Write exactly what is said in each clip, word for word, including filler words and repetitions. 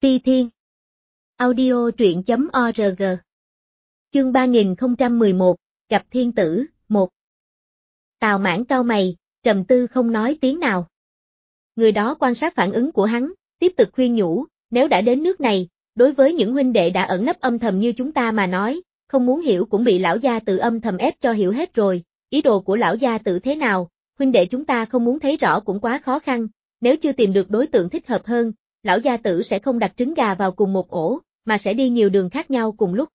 Phi Thiên. Audio truyện chấm org. Chương ba nghìn không trăm mười một, gặp thiên tử, một. Tào Mãn cau mày, trầm tư không nói tiếng nào. Người đó quan sát phản ứng của hắn, tiếp tục khuyên nhủ, nếu đã đến nước này, đối với những huynh đệ đã ẩn nấp âm thầm như chúng ta mà nói, không muốn hiểu cũng bị lão gia tự âm thầm ép cho hiểu hết rồi, ý đồ của lão gia tự thế nào, huynh đệ chúng ta không muốn thấy rõ cũng quá khó khăn, nếu chưa tìm được đối tượng thích hợp hơn, lão gia tử sẽ không đặt trứng gà vào cùng một ổ, mà sẽ đi nhiều đường khác nhau cùng lúc.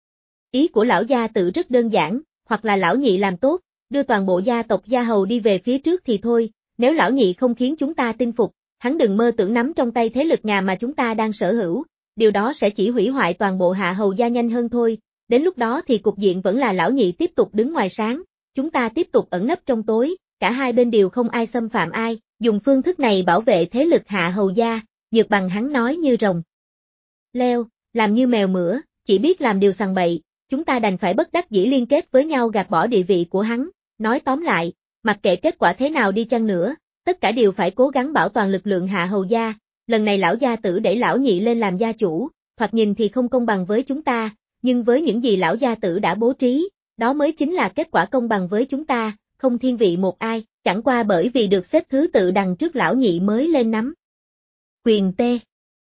Ý của lão gia tử rất đơn giản, hoặc là lão nhị làm tốt, đưa toàn bộ gia tộc gia hầu đi về phía trước thì thôi, nếu lão nhị không khiến chúng ta tin phục, hắn đừng mơ tưởng nắm trong tay thế lực nhà mà chúng ta đang sở hữu, điều đó sẽ chỉ hủy hoại toàn bộ hạ hầu gia nhanh hơn thôi, đến lúc đó thì cục diện vẫn là lão nhị tiếp tục đứng ngoài sáng, chúng ta tiếp tục ẩn nấp trong tối, cả hai bên đều không ai xâm phạm ai, dùng phương thức này bảo vệ thế lực hạ hầu gia, Nhược Bằng hắn nói như rồng leo, làm như mèo mửa, chỉ biết làm điều sằng bậy, chúng ta đành phải bất đắc dĩ liên kết với nhau gạt bỏ địa vị của hắn, nói tóm lại, mặc kệ kết quả thế nào đi chăng nữa, tất cả đều phải cố gắng bảo toàn lực lượng hạ hầu gia, lần này lão gia tử để lão nhị lên làm gia chủ, thoạt nhìn thì không công bằng với chúng ta, nhưng với những gì lão gia tử đã bố trí, đó mới chính là kết quả công bằng với chúng ta, không thiên vị một ai, chẳng qua bởi vì được xếp thứ tự đằng trước lão nhị mới lên nắm quyền tê.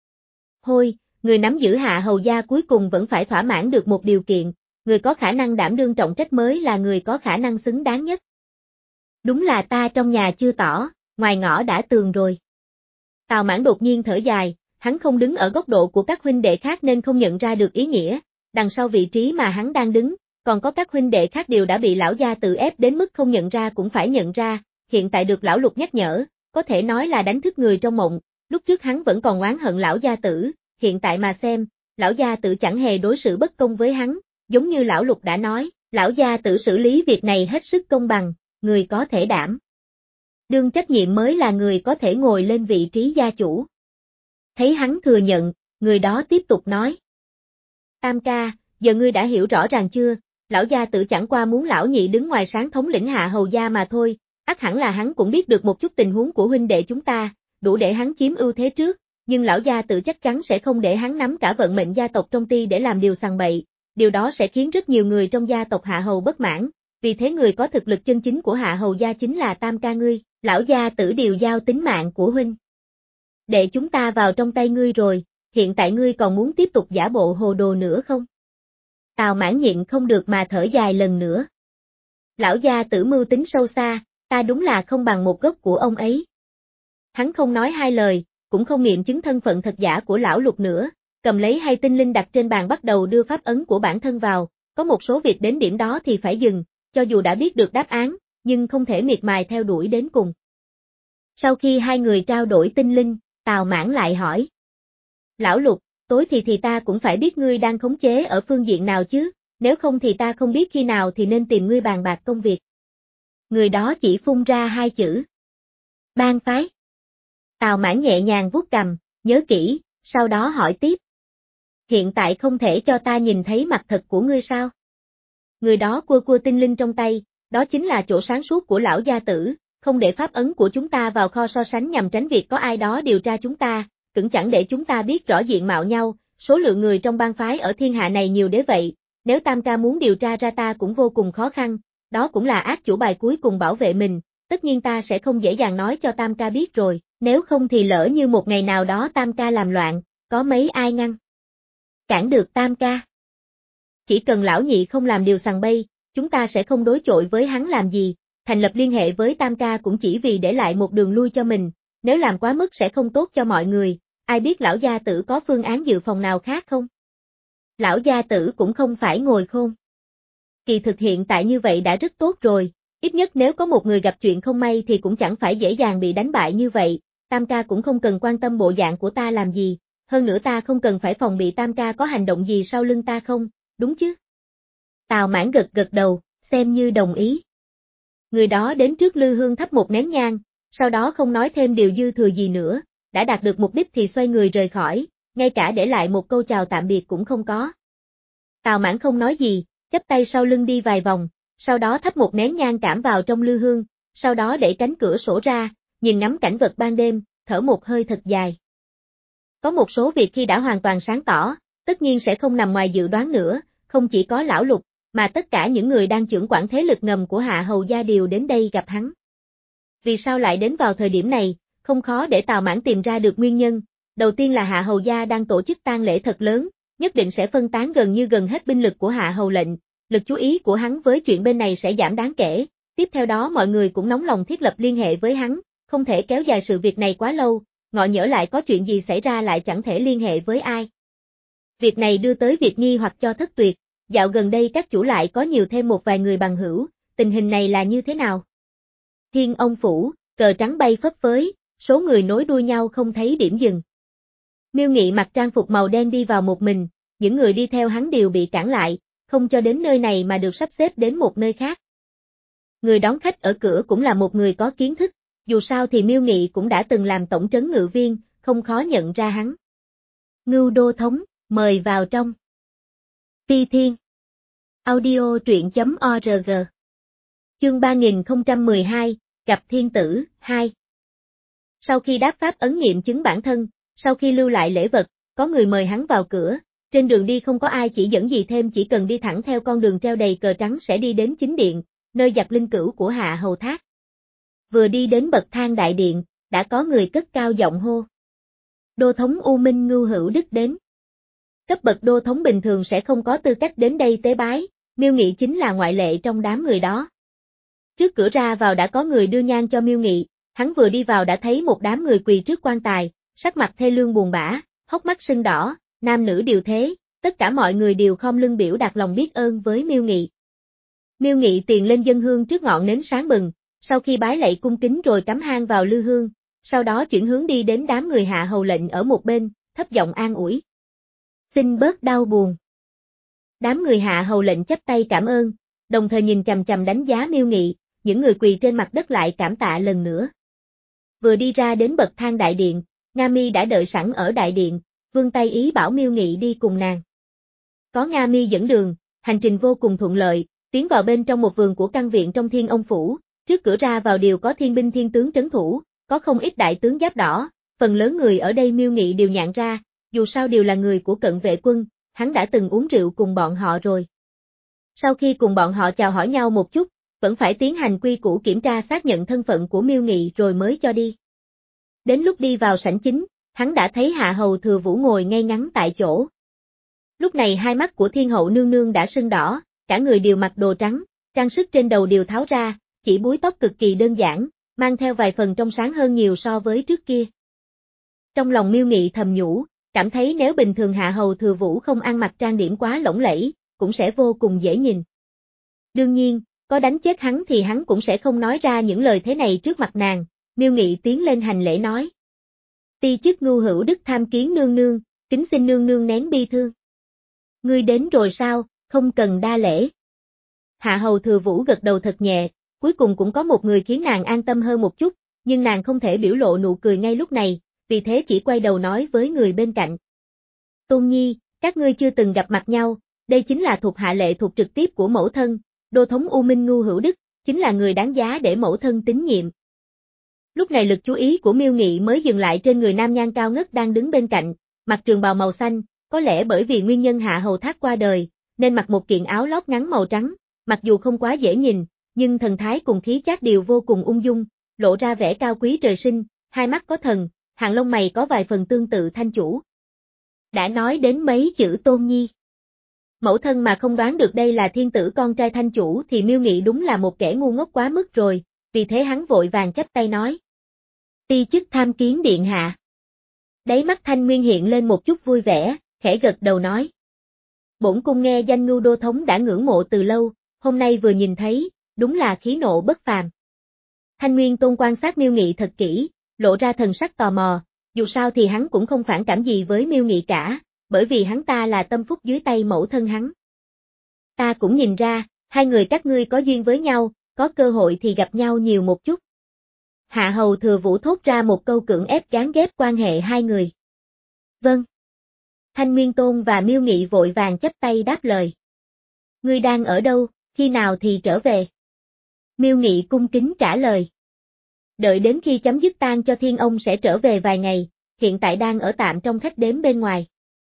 Hôi, người nắm giữ hạ hầu gia cuối cùng vẫn phải thỏa mãn được một điều kiện, người có khả năng đảm đương trọng trách mới là người có khả năng xứng đáng nhất. Đúng là ta trong nhà chưa tỏ, ngoài ngõ đã tường rồi. Tào Mãn đột nhiên thở dài, hắn không đứng ở góc độ của các huynh đệ khác nên không nhận ra được ý nghĩa, đằng sau vị trí mà hắn đang đứng, còn có các huynh đệ khác đều đã bị lão gia tự ép đến mức không nhận ra cũng phải nhận ra, hiện tại được lão Lục nhắc nhở, có thể nói là đánh thức người trong mộng, lúc trước hắn vẫn còn oán hận lão gia tử, hiện tại mà xem, lão gia tử chẳng hề đối xử bất công với hắn, giống như lão Lục đã nói, lão gia tử xử lý việc này hết sức công bằng, người có thể đảm đương trách nhiệm mới là người có thể ngồi lên vị trí gia chủ. Thấy hắn thừa nhận, người đó tiếp tục nói. Tam ca, giờ ngươi đã hiểu rõ ràng chưa, lão gia tử chẳng qua muốn lão nhị đứng ngoài sáng thống lĩnh hạ hầu gia mà thôi, ắt hẳn là hắn cũng biết được một chút tình huống của huynh đệ chúng ta, đủ để hắn chiếm ưu thế trước, nhưng lão gia tử chắc chắn sẽ không để hắn nắm cả vận mệnh gia tộc trong ty để làm điều sằng bậy, điều đó sẽ khiến rất nhiều người trong gia tộc hạ hầu bất mãn, vì thế người có thực lực chân chính của hạ hầu gia chính là tam ca ngươi, lão gia tử điều giao tính mạng của huynh để chúng ta vào trong tay ngươi rồi, hiện tại ngươi còn muốn tiếp tục giả bộ hồ đồ nữa không? Tào Mãn nhịn không được mà thở dài lần nữa. Lão gia tử mưu tính sâu xa, ta đúng là không bằng một gốc của ông ấy. Hắn không nói hai lời, cũng không nghiệm chứng thân phận thật giả của lão Lục nữa, cầm lấy hai tinh linh đặt trên bàn bắt đầu đưa pháp ấn của bản thân vào, có một số việc đến điểm đó thì phải dừng, cho dù đã biết được đáp án, nhưng không thể miệt mài theo đuổi đến cùng. Sau khi hai người trao đổi tinh linh, Tào Mãn lại hỏi. Lão Lục, tối thì thì ta cũng phải biết ngươi đang khống chế ở phương diện nào chứ, nếu không thì ta không biết khi nào thì nên tìm ngươi bàn bạc công việc. Người đó chỉ phun ra hai chữ. Bang phái. Tào Mãn nhẹ nhàng vuốt cằm, nhớ kỹ, sau đó hỏi tiếp. Hiện tại không thể cho ta nhìn thấy mặt thật của ngươi sao? Người đó cua cua tinh linh trong tay, đó chính là chỗ sáng suốt của lão gia tử, không để pháp ấn của chúng ta vào kho so sánh nhằm tránh việc có ai đó điều tra chúng ta, cũng chẳng để chúng ta biết rõ diện mạo nhau, số lượng người trong bang phái ở thiên hạ này nhiều đến vậy, nếu tam ca muốn điều tra ra ta cũng vô cùng khó khăn, đó cũng là át chủ bài cuối cùng bảo vệ mình, tất nhiên ta sẽ không dễ dàng nói cho tam ca biết rồi, nếu không thì lỡ như một ngày nào đó tam ca làm loạn, có mấy ai ngăn cản được tam ca. Chỉ cần lão nhị không làm điều sằng bậy, chúng ta sẽ không đối chọi với hắn làm gì, thành lập liên hệ với tam ca cũng chỉ vì để lại một đường lui cho mình, nếu làm quá mức sẽ không tốt cho mọi người, ai biết lão gia tử có phương án dự phòng nào khác không? Lão gia tử cũng không phải ngồi khôn. Kỳ thực hiện tại như vậy đã rất tốt rồi, ít nhất nếu có một người gặp chuyện không may thì cũng chẳng phải dễ dàng bị đánh bại như vậy, tam ca cũng không cần quan tâm bộ dạng của ta làm gì, hơn nữa ta không cần phải phòng bị tam ca có hành động gì sau lưng ta không, đúng chứ? Tào Mãn gật gật đầu, xem như đồng ý. Người đó đến trước lư hương thắp một nén nhang, sau đó không nói thêm điều dư thừa gì nữa, đã đạt được mục đích thì xoay người rời khỏi, ngay cả để lại một câu chào tạm biệt cũng không có. Tào Mãn không nói gì, chắp tay sau lưng đi vài vòng, sau đó thắp một nén nhang cảm vào trong lư hương, sau đó đẩy cánh cửa sổ ra, nhìn ngắm cảnh vật ban đêm, thở một hơi thật dài. Có một số việc khi đã hoàn toàn sáng tỏ, tất nhiên sẽ không nằm ngoài dự đoán nữa, không chỉ có lão Lục, mà tất cả những người đang chưởng quản thế lực ngầm của Hạ Hầu gia đều đến đây gặp hắn. Vì sao lại đến vào thời điểm này, không khó để Tào Mãn tìm ra được nguyên nhân. Đầu tiên là Hạ Hầu gia đang tổ chức tang lễ thật lớn, nhất định sẽ phân tán gần như gần hết binh lực của Hạ Hầu lệnh, lực chú ý của hắn với chuyện bên này sẽ giảm đáng kể. Tiếp theo đó mọi người cũng nóng lòng thiết lập liên hệ với hắn, không thể kéo dài sự việc này quá lâu, ngọ nhỡ lại có chuyện gì xảy ra lại chẳng thể liên hệ với ai. Việc này đưa tới việc nghi hoặc cho Thất Tuyệt, dạo gần đây các chủ lại có nhiều thêm một vài người bằng hữu, tình hình này là như thế nào? Thiên Ông Phủ, cờ trắng bay phấp phới, số người nối đuôi nhau không thấy điểm dừng. Miêu Nghị mặc trang phục màu đen đi vào một mình, những người đi theo hắn đều bị cản lại, không cho đến nơi này mà được sắp xếp đến một nơi khác. Người đón khách ở cửa cũng là một người có kiến thức, dù sao thì Miêu Nghị cũng đã từng làm tổng trấn ngự viên, không khó nhận ra hắn. Ngưu Đô Thống, mời vào trong. Ti Thiên. Audio truyện.org. Chương ba nghìn không trăm mười hai, gặp thiên tử, hai. Sau khi đáp pháp ấn nghiệm chứng bản thân, sau khi lưu lại lễ vật, có người mời hắn vào cửa, trên đường đi không có ai chỉ dẫn gì thêm, chỉ cần đi thẳng theo con đường treo đầy cờ trắng sẽ đi đến chính điện, nơi giặc linh cữu của Hạ Hầu Thác. Vừa đi đến bậc thang đại điện, đã có người cất cao giọng hô. Đô thống U Minh Ngưu Hữu Đức đến. Cấp bậc đô thống bình thường sẽ không có tư cách đến đây tế bái, Miêu Nghị chính là ngoại lệ trong đám người đó. Trước cửa ra vào đã có người đưa nhang cho Miêu Nghị, hắn vừa đi vào đã thấy một đám người quỳ trước quan tài, sắc mặt thê lương buồn bã, hốc mắt sưng đỏ, nam nữ đều thế, tất cả mọi người đều khom lưng biểu đạt lòng biết ơn với Miêu Nghị. Miêu Nghị tiền lên dâng hương trước ngọn nến sáng bừng, sau khi bái lạy cung kính rồi cắm hang vào lư hương, sau đó chuyển hướng đi đến đám người Hạ Hầu lệnh ở một bên, thấp giọng an ủi. Xin bớt đau buồn. Đám người Hạ Hầu lệnh chắp tay cảm ơn, đồng thời nhìn chằm chằm đánh giá Miêu Nghị, những người quỳ trên mặt đất lại cảm tạ lần nữa. Vừa đi ra đến bậc thang đại điện, Nga Mi đã đợi sẵn ở đại điện, vươn tay ý bảo Miêu Nghị đi cùng nàng. Có Nga Mi dẫn đường, hành trình vô cùng thuận lợi, tiến vào bên trong một vườn của căn viện trong Thiên Ông Phủ, trước cửa ra vào đều có thiên binh thiên tướng trấn thủ, có không ít đại tướng giáp đỏ, phần lớn người ở đây Miêu Nghị đều nhận ra, dù sao đều là người của cận vệ quân, hắn đã từng uống rượu cùng bọn họ rồi. Sau khi cùng bọn họ chào hỏi nhau một chút, vẫn phải tiến hành quy củ kiểm tra xác nhận thân phận của Miêu Nghị rồi mới cho đi. Đến lúc đi vào sảnh chính, hắn đã thấy Hạ Hầu Thừa Vũ ngồi ngay ngắn tại chỗ. Lúc này hai mắt của Thiên Hậu nương nương đã sưng đỏ, cả người đều mặc đồ trắng, trang sức trên đầu đều tháo ra, chỉ búi tóc cực kỳ đơn giản, mang theo vài phần trong sáng hơn nhiều so với trước kia. Trong lòng Miêu Nghị thầm nhủ, cảm thấy nếu bình thường Hạ Hầu Thừa Vũ không ăn mặc trang điểm quá lộng lẫy, cũng sẽ vô cùng dễ nhìn. Đương nhiên, có đánh chết hắn thì hắn cũng sẽ không nói ra những lời thế này trước mặt nàng. Miêu Nghị tiến lên hành lễ nói. Ti chức Ngưu Hữu Đức tham kiến nương nương, kính xin nương nương nén bi thương. Ngươi đến rồi sao, không cần đa lễ. Hạ Hầu Thừa Vũ gật đầu thật nhẹ, cuối cùng cũng có một người khiến nàng an tâm hơn một chút, nhưng nàng không thể biểu lộ nụ cười ngay lúc này, vì thế chỉ quay đầu nói với người bên cạnh. Tôn Nhi, các ngươi chưa từng gặp mặt nhau, đây chính là thuộc hạ lệ thuộc trực tiếp của mẫu thân, đô thống U Minh Ngưu Hữu Đức, chính là người đáng giá để mẫu thân tín nhiệm. Lúc này lực chú ý của Miêu Nghị mới dừng lại trên người nam nhan cao ngất đang đứng bên cạnh, mặc trường bào màu xanh, có lẽ bởi vì nguyên nhân Hạ Hầu Thác qua đời, nên mặc một kiện áo lót ngắn màu trắng, mặc dù không quá dễ nhìn, nhưng thần thái cùng khí chất đều vô cùng ung dung, lộ ra vẻ cao quý trời sinh, hai mắt có thần, hàng lông mày có vài phần tương tự Thanh chủ. Đã nói đến mấy chữ Tôn Nhi. Mẫu thân mà không đoán được đây là thiên tử con trai Thanh chủ thì Miêu Nghị đúng là một kẻ ngu ngốc quá mức rồi, vì thế hắn vội vàng chắp tay nói. Ti chức tham kiến điện hạ. Đáy mắt Thanh Nguyên hiện lên một chút vui vẻ, khẽ gật đầu nói. Bổn cung nghe danh Ngưu đô thống đã ngưỡng mộ từ lâu, hôm nay vừa nhìn thấy, đúng là khí nộ bất phàm. Thanh Nguyên Tôn quan sát Miêu Nghị thật kỹ, lộ ra thần sắc tò mò, dù sao thì hắn cũng không phản cảm gì với Miêu Nghị cả, bởi vì hắn ta là tâm phúc dưới tay mẫu thân hắn. Ta cũng nhìn ra, hai người các ngươi có duyên với nhau, có cơ hội thì gặp nhau nhiều một chút. Hạ Hầu Thừa Vũ thốt ra một câu cưỡng ép gán ghép quan hệ hai người. Vâng. Thanh Nguyên Tôn và Miêu Nghị vội vàng chắp tay đáp lời. Ngươi đang ở đâu, khi nào thì trở về? Miêu Nghị cung kính trả lời. Đợi đến khi chấm dứt tang cho Thiên Ông sẽ trở về vài ngày, hiện tại đang ở tạm trong khách điếm bên ngoài.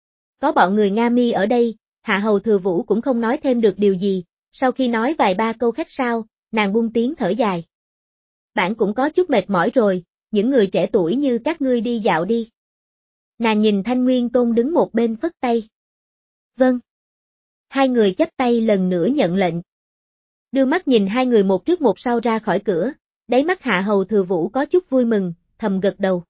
Có bọn người Nga Mi ở đây, Hạ Hầu Thừa Vũ cũng không nói thêm được điều gì, sau khi nói vài ba câu khách sáo, nàng buông tiếng thở dài. Bản cũng có chút mệt mỏi rồi, những người trẻ tuổi như các ngươi đi dạo đi. Nàng nhìn Thanh Nguyên Tôn đứng một bên phất tay. Vâng. Hai người chắp tay lần nữa nhận lệnh. Đưa mắt nhìn hai người một trước một sau ra khỏi cửa, đáy mắt Hạ Hầu Thừa Vũ có chút vui mừng, thầm gật đầu.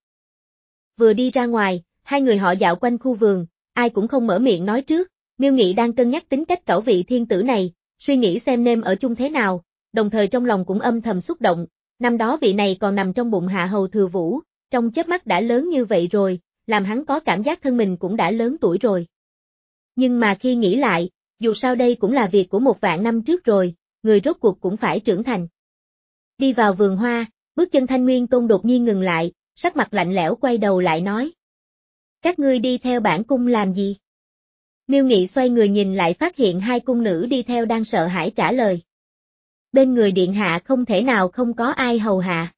Vừa đi ra ngoài, hai người họ dạo quanh khu vườn, ai cũng không mở miệng nói trước, Miêu Nghị đang cân nhắc tính cách cẩu vị thiên tử này, suy nghĩ xem nên ở chung thế nào, đồng thời trong lòng cũng âm thầm xúc động, năm đó vị này còn nằm trong bụng Hạ Hầu Thừa Vũ, trong chớp mắt đã lớn như vậy rồi, làm hắn có cảm giác thân mình cũng đã lớn tuổi rồi. Nhưng mà khi nghĩ lại, dù sao đây cũng là việc của một vạn năm trước rồi, người rốt cuộc cũng phải trưởng thành. Đi vào vườn hoa, bước chân Thanh Nguyên Tôn đột nhiên ngừng lại, sắc mặt lạnh lẽo quay đầu lại nói. Các ngươi đi theo bản cung làm gì? Miêu Nghị xoay người nhìn lại phát hiện hai cung nữ đi theo đang sợ hãi trả lời. Bên người điện hạ không thể nào không có ai hầu hạ.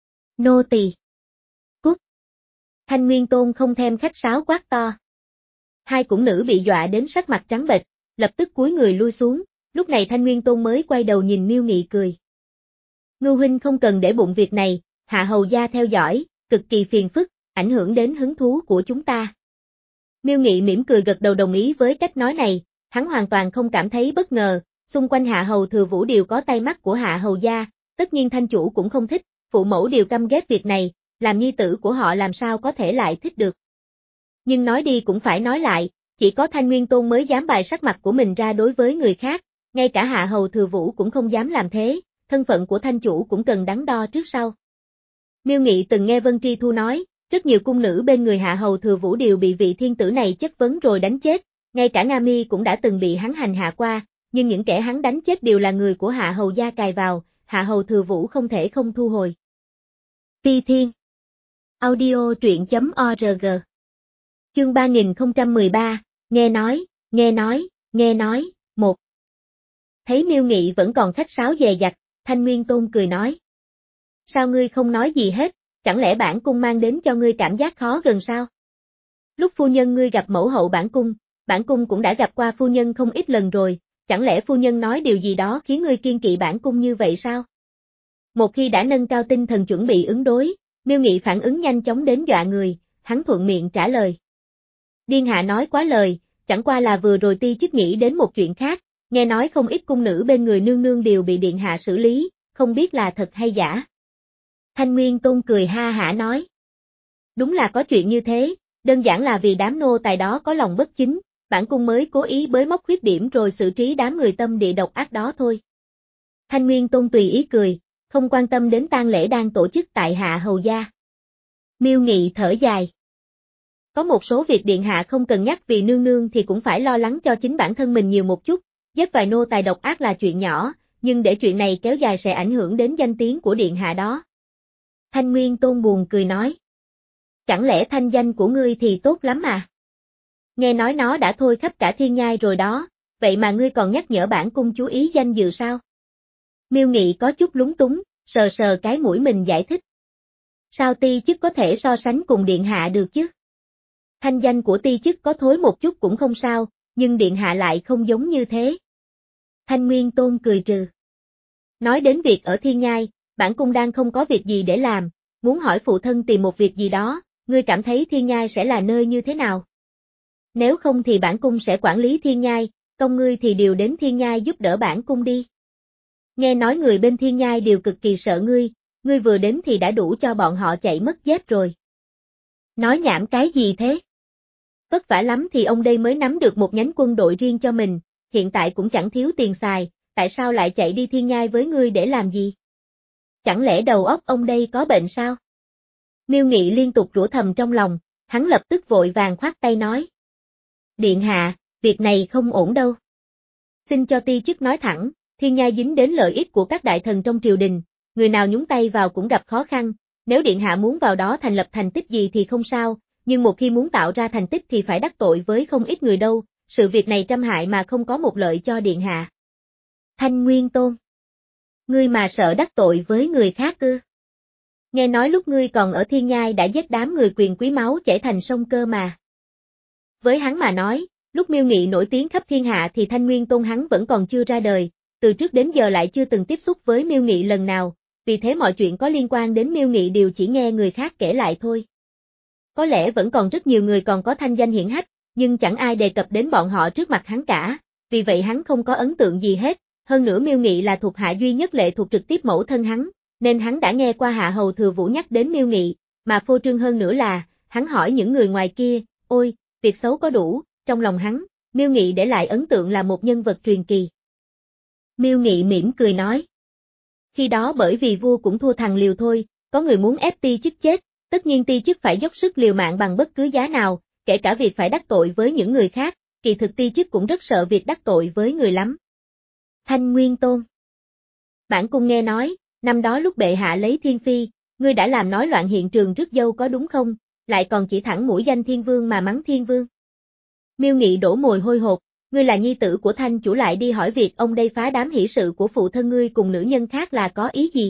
Nô tỳ. Cút. Thanh Nguyên Tôn không thèm khách sáo quát to. Hai cung nữ bị dọa đến sắc mặt trắng bệch, lập tức cúi người lui xuống, lúc này Thanh Nguyên Tôn mới quay đầu nhìn Miêu Nghị cười. Ngưu huynh không cần để bụng việc này, Hạ hầu gia theo dõi, cực kỳ phiền phức, ảnh hưởng đến hứng thú của chúng ta. Miêu Nghị mỉm cười gật đầu đồng ý với cách nói này, hắn hoàn toàn không cảm thấy bất ngờ, xung quanh Hạ Hầu Thừa Vũ đều có tay mắt của Hạ hầu gia, tất nhiên thanh chủ cũng không thích, phụ mẫu đều căm ghét việc này, làm nhi tử của họ làm sao có thể lại thích được. Nhưng nói đi cũng phải nói lại, chỉ có Thanh Nguyên Tôn mới dám bày sắc mặt của mình ra đối với người khác, ngay cả Hạ Hầu Thừa Vũ cũng không dám làm thế, thân phận của thanh chủ cũng cần đắn đo trước sau. Miêu Nghị từng nghe Vân Tri Thu nói, rất nhiều cung nữ bên người Hạ Hầu Thừa Vũ đều bị vị thiên tử này chất vấn rồi đánh chết, ngay cả Nga Mi cũng đã từng bị hắn hành hạ qua, nhưng những kẻ hắn đánh chết đều là người của Hạ Hầu gia cài vào, Hạ Hầu Thừa Vũ không thể không thu hồi. Phi Thiên Audio truyện chấm org Chương ba nghìn không trăm mười ba, nghe nói, nghe nói, nghe nói, một. Thấy Miêu Nghị vẫn còn khách sáo dè dặt, Thanh Nguyên Tôn cười nói. Sao ngươi không nói gì hết, chẳng lẽ bản cung mang đến cho ngươi cảm giác khó gần sao? Lúc phu nhân ngươi gặp mẫu hậu bản cung, bản cung cũng đã gặp qua phu nhân không ít lần rồi, chẳng lẽ phu nhân nói điều gì đó khiến ngươi kiêng kỵ bản cung như vậy sao? Một khi đã nâng cao tinh thần chuẩn bị ứng đối, Miêu Nghị phản ứng nhanh chóng đến dọa người, hắn thuận miệng trả lời. Điên hạ nói quá lời, chẳng qua là vừa rồi ti chức nghĩ đến một chuyện khác, nghe nói không ít cung nữ bên người nương nương đều bị điện hạ xử lý, không biết là thật hay giả. Thanh Nguyên Tôn cười ha hả nói. Đúng là có chuyện như thế, đơn giản là vì đám nô tài đó có lòng bất chính, bản cung mới cố ý bới móc khuyết điểm rồi xử trí đám người tâm địa độc ác đó thôi. Thanh Nguyên Tôn tùy ý cười, không quan tâm đến tang lễ đang tổ chức tại Hạ hầu gia. Miêu Nghị thở dài. Có một số việc điện hạ không cần nhắc vì nương nương thì cũng phải lo lắng cho chính bản thân mình nhiều một chút, giết vài nô tài độc ác là chuyện nhỏ, nhưng để chuyện này kéo dài sẽ ảnh hưởng đến danh tiếng của điện hạ đó. Thanh Nguyên Tôn buồn cười nói. Chẳng lẽ thanh danh của ngươi thì tốt lắm à? Nghe nói nó đã thôi khắp cả thiên nhai rồi đó, vậy mà ngươi còn nhắc nhở bản cung chú ý danh dự sao? Miêu Nghị có chút lúng túng, sờ sờ cái mũi mình giải thích. Sao ti chức có thể so sánh cùng điện hạ được chứ? Thanh danh của ti chức có thối một chút cũng không sao, nhưng điện hạ lại không giống như thế. Thanh Nguyên Tôn cười trừ. Nói đến việc ở thiên nhai, bản cung đang không có việc gì để làm, muốn hỏi phụ thân tìm một việc gì đó, ngươi cảm thấy thiên nhai sẽ là nơi như thế nào? Nếu không thì bản cung sẽ quản lý thiên nhai, công ngươi thì điều đến thiên nhai giúp đỡ bản cung đi. Nghe nói người bên thiên nhai đều cực kỳ sợ ngươi, ngươi vừa đến thì đã đủ cho bọn họ chạy mất dép rồi. Nói nhảm cái gì thế? Vất vả lắm thì ông đây mới nắm được một nhánh quân đội riêng cho mình, hiện tại cũng chẳng thiếu tiền xài, tại sao lại chạy đi thiên nhai với ngươi để làm gì? Chẳng lẽ đầu óc ông đây có bệnh sao? Miêu Nghị liên tục rủa thầm trong lòng, hắn lập tức vội vàng khoát tay nói. Điện hạ, việc này không ổn đâu. Xin cho ti chức nói thẳng, thiên nhai dính đến lợi ích của các đại thần trong triều đình, người nào nhúng tay vào cũng gặp khó khăn, nếu điện hạ muốn vào đó thành lập thành tích gì thì không sao, nhưng một khi muốn tạo ra thành tích thì phải đắc tội với không ít người đâu, sự việc này trăm hại mà không có một lợi cho điện hạ. Thanh Nguyên Tôn. Ngươi mà sợ đắc tội với người khác ư? Nghe nói lúc ngươi còn ở Thiên Nhai đã giết đám người quyền quý máu chảy thành sông cơ mà. Với hắn mà nói, lúc Miêu Nghị nổi tiếng khắp thiên hạ thì Thanh Nguyên Tôn hắn vẫn còn chưa ra đời, từ trước đến giờ lại chưa từng tiếp xúc với Miêu Nghị lần nào, vì thế mọi chuyện có liên quan đến Miêu Nghị đều chỉ nghe người khác kể lại thôi. Có lẽ vẫn còn rất nhiều người còn có thanh danh hiển hách, nhưng chẳng ai đề cập đến bọn họ trước mặt hắn cả, vì vậy hắn không có ấn tượng gì hết, hơn nữa Miêu Nghị là thuộc hạ duy nhất lệ thuộc trực tiếp mẫu thân hắn, nên hắn đã nghe qua Hạ Hầu Thừa Vũ nhắc đến Miêu Nghị, mà phô trương hơn nữa là, hắn hỏi những người ngoài kia, ôi, việc xấu có đủ, trong lòng hắn, Miêu Nghị để lại ấn tượng là một nhân vật truyền kỳ. Miêu Nghị mỉm cười nói. Khi đó bởi vì vua cũng thua thằng liều thôi, có người muốn ép ti chức chết, tất nhiên ti chức phải dốc sức liều mạng bằng bất cứ giá nào, kể cả việc phải đắc tội với những người khác, kỳ thực ti chức cũng rất sợ việc đắc tội với người lắm. Thanh Nguyên Tôn. Bản cung nghe nói, năm đó lúc bệ hạ lấy thiên phi, ngươi đã làm nói loạn hiện trường rước dâu có đúng không, lại còn chỉ thẳng mũi danh thiên vương mà mắng thiên vương. Miêu Nghị đổ mồ hôi hột, ngươi là nhi tử của Thanh chủ lại đi hỏi việc ông đây phá đám hỷ sự của phụ thân ngươi cùng nữ nhân khác là có ý gì.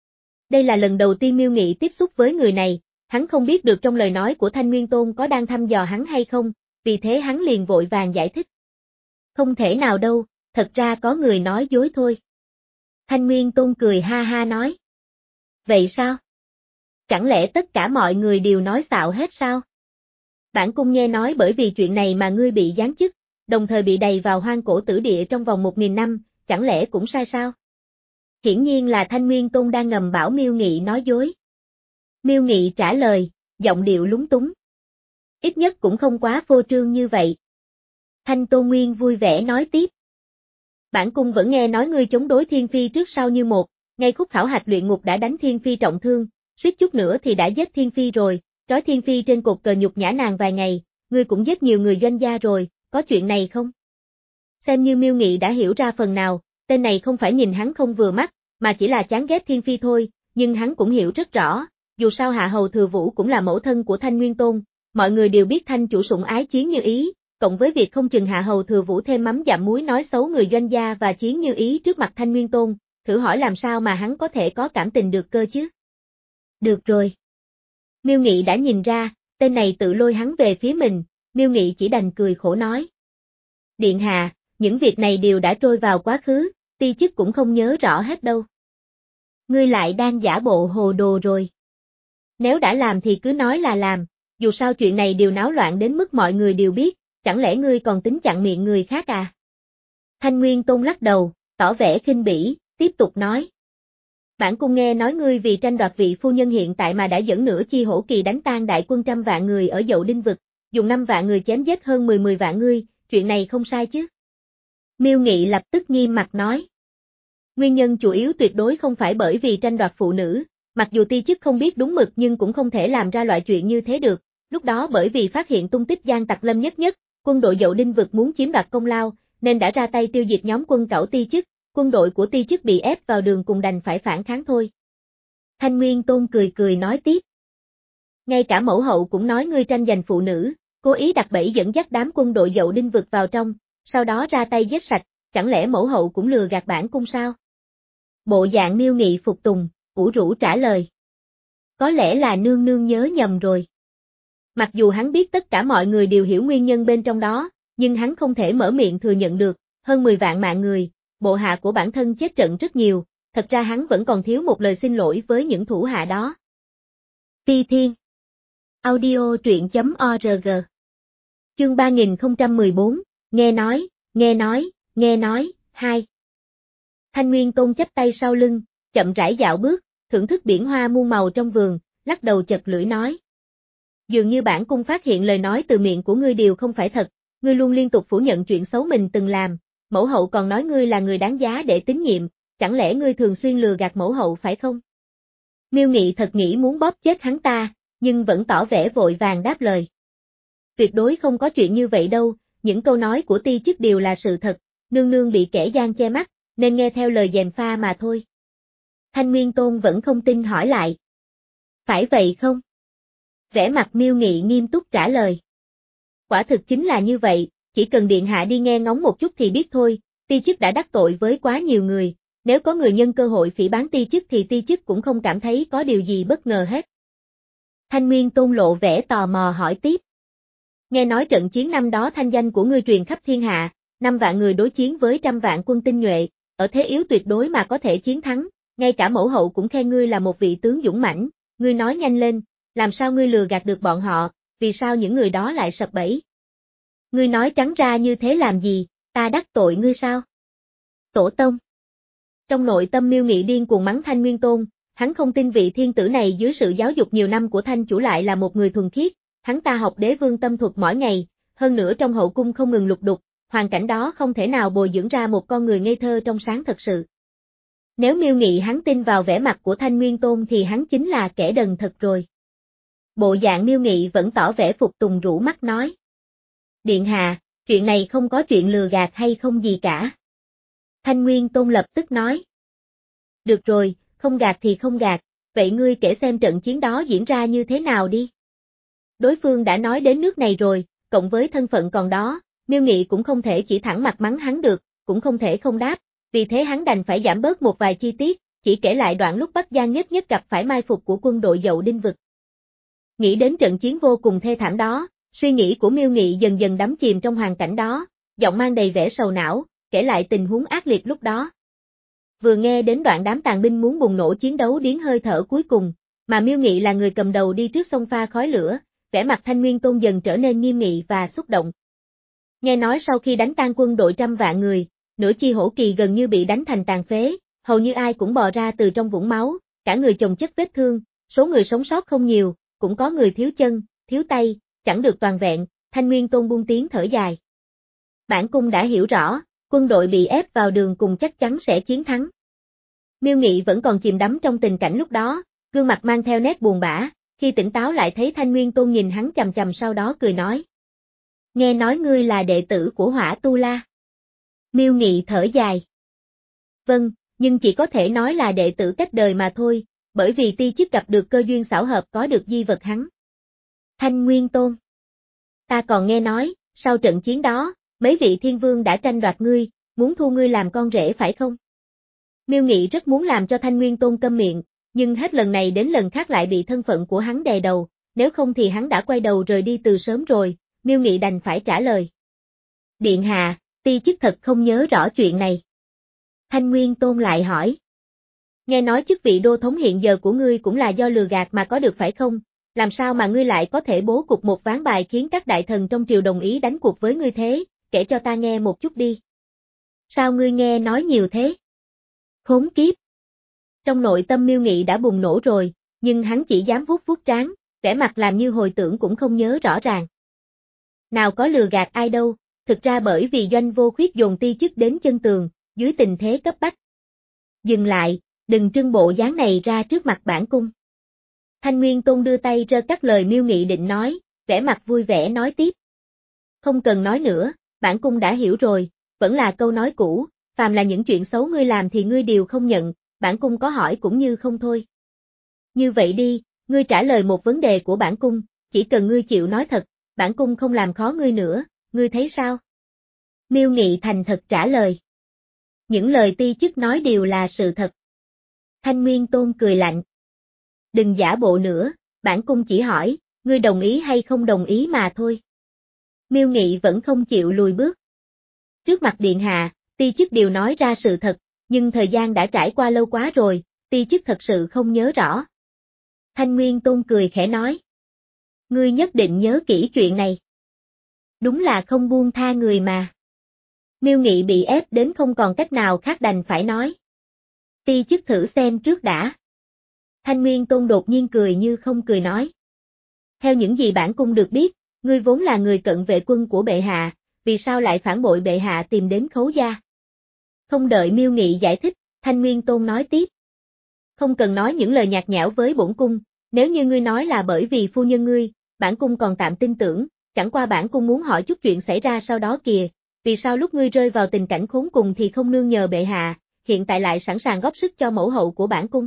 Đây là lần đầu tiên Miêu Nghị tiếp xúc với người này, hắn không biết được trong lời nói của Thanh Nguyên Tôn có đang thăm dò hắn hay không, vì thế hắn liền vội vàng giải thích. Không thể nào đâu, thật ra có người nói dối thôi. Thanh Nguyên Tôn cười ha ha nói. Vậy sao? Chẳng lẽ tất cả mọi người đều nói xạo hết sao? Bản cung nghe nói bởi vì chuyện này mà ngươi bị giáng chức, đồng thời bị đày vào hoang cổ tử địa trong vòng một nghìn năm, chẳng lẽ cũng sai sao? Hiển nhiên là Thanh Nguyên Tôn đang ngầm bảo Miêu Nghị nói dối. Miêu Nghị trả lời, giọng điệu lúng túng. Ít nhất cũng không quá phô trương như vậy. Thanh Tôn Nguyên vui vẻ nói tiếp. Bản cung vẫn nghe nói ngươi chống đối Thiên Phi trước sau như một, ngay khúc khảo hạch luyện ngục đã đánh Thiên Phi trọng thương, suýt chút nữa thì đã giết Thiên Phi rồi, trói Thiên Phi trên cột cờ nhục nhã nàng vài ngày, ngươi cũng giết nhiều người doanh gia rồi, có chuyện này không? Xem như Miêu Nghị đã hiểu ra phần nào, tên này không phải nhìn hắn không vừa mắt, mà chỉ là chán ghét Thiên Phi thôi, nhưng hắn cũng hiểu rất rõ, dù sao Hạ Hầu Thừa Vũ cũng là mẫu thân của Thanh Nguyên Tôn, mọi người đều biết Thanh chủ sủng ái Chiến Như Ý, cộng với việc không chừng Hạ Hầu Thừa Vũ thêm mắm dặm muối nói xấu người doanh gia và Chiến Như Ý trước mặt Thanh Nguyên Tôn, thử hỏi làm sao mà hắn có thể có cảm tình được cơ chứ? Được rồi. Miêu Nghị đã nhìn ra, tên này tự lôi hắn về phía mình, Miêu Nghị chỉ đành cười khổ nói. Điện hạ, những việc này đều đã trôi vào quá khứ, ti chức cũng không nhớ rõ hết đâu. Ngươi lại đang giả bộ hồ đồ rồi. Nếu đã làm thì cứ nói là làm, dù sao chuyện này đều náo loạn đến mức mọi người đều biết, chẳng lẽ ngươi còn tính chặn miệng người khác à? Thanh Nguyên Tôn lắc đầu, tỏ vẻ khinh bỉ, tiếp tục nói. Bản cung nghe nói ngươi vì tranh đoạt vị phu nhân hiện tại mà đã dẫn nửa chi hổ kỳ đánh tan đại quân trăm vạn người ở Dậu Đinh Vực, dùng năm vạn người chém giết hơn mười mười vạn ngươi, chuyện này không sai chứ? Miêu Nghị lập tức nghiêm mặt nói. Nguyên nhân chủ yếu tuyệt đối không phải bởi vì tranh đoạt phụ nữ, mặc dù ti chức không biết đúng mực nhưng cũng không thể làm ra loại chuyện như thế được, lúc đó bởi vì phát hiện tung tích gian tặc Lâm Nhất Nhất, quân đội Dậu Đinh Vực muốn chiếm đoạt công lao, nên đã ra tay tiêu diệt nhóm quân cẩu ti chức, quân đội của ti chức bị ép vào đường cùng đành phải phản kháng thôi. Thanh Nguyên Tôn cười cười nói tiếp. Ngay cả mẫu hậu cũng nói ngươi tranh giành phụ nữ, cố ý đặt bẫy dẫn dắt đám quân đội Dậu Đinh Vực vào trong, sau đó ra tay giết sạch, chẳng lẽ mẫu hậu cũng lừa gạt bản cung sao? Bộ dạng Miêu Nghị phục tùng, ủ rũ trả lời. Có lẽ là nương nương nhớ nhầm rồi. Mặc dù hắn biết tất cả mọi người đều hiểu nguyên nhân bên trong đó, nhưng hắn không thể mở miệng thừa nhận được, hơn mười vạn mạng người, bộ hạ của bản thân chết trận rất nhiều, thật ra hắn vẫn còn thiếu một lời xin lỗi với những thủ hạ đó. Ti Thiên. Audio truyện.org. Chương ba nghìn không trăm mười bốn, nghe nói, nghe nói, nghe nói, hai. Thanh Nguyên Tôn chắp tay sau lưng, chậm rãi dạo bước, thưởng thức biển hoa muôn màu trong vườn, lắc đầu chật lưỡi nói. Dường như bản cung phát hiện lời nói từ miệng của ngươi đều không phải thật, ngươi luôn liên tục phủ nhận chuyện xấu mình từng làm, mẫu hậu còn nói ngươi là người đáng giá để tín nhiệm, chẳng lẽ ngươi thường xuyên lừa gạt mẫu hậu phải không? Miêu Nghị thật nghĩ muốn bóp chết hắn ta, nhưng vẫn tỏ vẻ vội vàng đáp lời. Tuyệt đối không có chuyện như vậy đâu, những câu nói của ti chức đều là sự thật, nương nương bị kẻ gian che mắt, nên nghe theo lời gièm pha mà thôi. Thanh Nguyên Tôn vẫn không tin hỏi lại. Phải vậy không? Vẻ mặt Miêu Nghị nghiêm túc trả lời. Quả thực chính là như vậy, chỉ cần điện hạ đi nghe ngóng một chút thì biết thôi, ti chức đã đắc tội với quá nhiều người, Nếu có người nhân cơ hội phỉ báng ti chức thì ti chức cũng không cảm thấy có điều gì bất ngờ hết. Thanh Nguyên Tôn lộ vẻ tò mò hỏi tiếp. Nghe nói trận chiến năm đó thanh danh của ngươi truyền khắp thiên hạ, năm vạn người đối chiến với trăm vạn quân tinh nhuệ, ở thế yếu tuyệt đối mà có thể chiến thắng, ngay cả mẫu hậu cũng khen ngươi là một vị tướng dũng mãnh, ngươi nói nhanh lên, làm sao ngươi lừa gạt được bọn họ, vì sao những người đó lại sập bẫy? Ngươi nói trắng ra như thế làm gì, ta đắc tội ngươi sao? Tổ tông. Trong nội tâm Miêu Nghị điên cuồng mắng Thanh Nguyên Tôn, hắn không tin vị thiên tử này dưới sự giáo dục nhiều năm của Thanh chủ lại là một người thuần khiết, hắn ta học đế vương tâm thuật mỗi ngày, hơn nữa trong hậu cung không ngừng lục đục, hoàn cảnh đó không thể nào bồi dưỡng ra một con người ngây thơ trong sáng thật sự. Nếu Miêu Nghị hắn tin vào vẻ mặt của Thanh Nguyên Tôn thì hắn chính là kẻ đần thật rồi. Bộ dạng Miêu Nghị vẫn tỏ vẻ phục tùng rũ mắt nói. Điện hạ, chuyện này không có chuyện lừa gạt hay không gì cả. Thanh Nguyên Tôn lập tức nói. Được rồi, không gạt thì không gạt, vậy ngươi kể xem trận chiến đó diễn ra như thế nào đi. Đối phương đã nói đến nước này rồi, cộng với thân phận còn đó, Miêu Nghị cũng không thể chỉ thẳng mặt mắng hắn được, cũng không thể không đáp, vì thế hắn đành phải giảm bớt một vài chi tiết, chỉ kể lại đoạn lúc Bắc Giang nhất nhất gặp phải mai phục của quân đội Dậu Đinh Vực. Nghĩ đến trận chiến vô cùng thê thảm đó, suy nghĩ của Miêu Nghị dần dần đắm chìm trong hoàn cảnh đó, giọng mang đầy vẻ sầu não, kể lại tình huống ác liệt lúc đó. Vừa nghe đến đoạn đám tàn binh muốn bùng nổ chiến đấu điến hơi thở cuối cùng, mà Miêu Nghị là người cầm đầu đi trước sông pha khói lửa, vẻ mặt Thanh Nguyên Tôn dần trở nên nghiêm nghị và xúc động. Nghe nói sau khi đánh tan quân đội trăm vạn người, nửa chi hổ kỳ gần như bị đánh thành tàn phế, hầu như ai cũng bò ra từ trong vũng máu, cả người chồng chất vết thương, số người sống sót không nhiều, cũng có người thiếu chân, thiếu tay, chẳng được toàn vẹn, Thanh Nguyên Tôn buông tiếng thở dài. Bản cung đã hiểu rõ, quân đội bị ép vào đường cùng chắc chắn sẽ chiến thắng. Miêu Nghị vẫn còn chìm đắm trong tình cảnh lúc đó, gương mặt mang theo nét buồn bã, khi tỉnh táo lại thấy Thanh Nguyên Tôn nhìn hắn chằm chằm sau đó cười nói. Nghe nói ngươi là đệ tử của Hỏa Tu La. Miêu Nghị thở dài. Vâng, nhưng chỉ có thể nói là đệ tử cách đời mà thôi, bởi vì ti chức gặp được cơ duyên xảo hợp có được di vật hắn. Thanh Nguyên Tôn. Ta còn nghe nói, sau trận chiến đó, mấy vị thiên vương đã tranh đoạt ngươi, muốn thu ngươi làm con rể phải không? Miêu Nghị rất muốn làm cho Thanh Nguyên Tôn câm miệng, nhưng hết lần này đến lần khác lại bị thân phận của hắn đè đầu, nếu không thì hắn đã quay đầu rời đi từ sớm rồi, Miêu Nghị đành phải trả lời. Điện hạ, ti chức thật không nhớ rõ chuyện này. Thanh Nguyên Tôn lại hỏi. Nghe nói chức vị đô thống hiện giờ của ngươi cũng là do lừa gạt mà có được phải không? Làm sao mà ngươi lại có thể bố cục một ván bài khiến các đại thần trong triều đồng ý đánh cuộc với ngươi thế, kể cho ta nghe một chút đi. Sao ngươi nghe nói nhiều thế? Khốn kiếp! Trong nội tâm Miêu Nghị đã bùng nổ rồi, nhưng hắn chỉ dám vuốt vuốt trán, vẻ mặt làm như hồi tưởng cũng không nhớ rõ ràng. Nào có lừa gạt ai đâu, thực ra bởi vì Doanh Vô Khuyết dồn ti chức đến chân tường, dưới tình thế cấp bách. Dừng lại, đừng trưng bộ dáng này ra trước mặt bản cung. Thanh Nguyên Tôn đưa tay rơ cắt lời Miêu Nghị định nói, vẻ mặt vui vẻ nói tiếp. Không cần nói nữa, bản cung đã hiểu rồi, vẫn là câu nói cũ, phàm là những chuyện xấu ngươi làm thì ngươi đều không nhận, bản cung có hỏi cũng như không thôi. Như vậy đi, ngươi trả lời một vấn đề của bản cung, chỉ cần ngươi chịu nói thật, bản cung không làm khó ngươi nữa, ngươi thấy sao? Miêu Nghị thành thật trả lời. Những lời ti chức nói đều là sự thật. Thanh Nguyên Tôn cười lạnh. Đừng giả bộ nữa, bản cung chỉ hỏi, ngươi đồng ý hay không đồng ý mà thôi. Miêu Nghị vẫn không chịu lùi bước. Trước mặt điện hạ, ti chức đều nói ra sự thật, nhưng thời gian đã trải qua lâu quá rồi, ti chức thật sự không nhớ rõ. Thanh Nguyên Tôn cười khẽ nói. Ngươi nhất định nhớ kỹ chuyện này. Đúng là không buông tha người mà. Miêu Nghị bị ép đến không còn cách nào khác đành phải nói. Ti chức thử xem trước đã. Thanh Nguyên Tôn đột nhiên cười như không cười nói. Theo những gì bản cung được biết, ngươi vốn là người cận vệ quân của bệ hạ, vì sao lại phản bội bệ hạ tìm đến Khấu gia? Không đợi Miêu Nghị giải thích, Thanh Nguyên Tôn nói tiếp. Không cần nói những lời nhạt nhẽo với bổn cung, nếu như ngươi nói là bởi vì phu nhân ngươi, bản cung còn tạm tin tưởng, chẳng qua bản cung muốn hỏi chút chuyện xảy ra sau đó kìa, vì sao lúc ngươi rơi vào tình cảnh khốn cùng thì không nương nhờ bệ hạ, hiện tại lại sẵn sàng góp sức cho mẫu hậu của bản cung?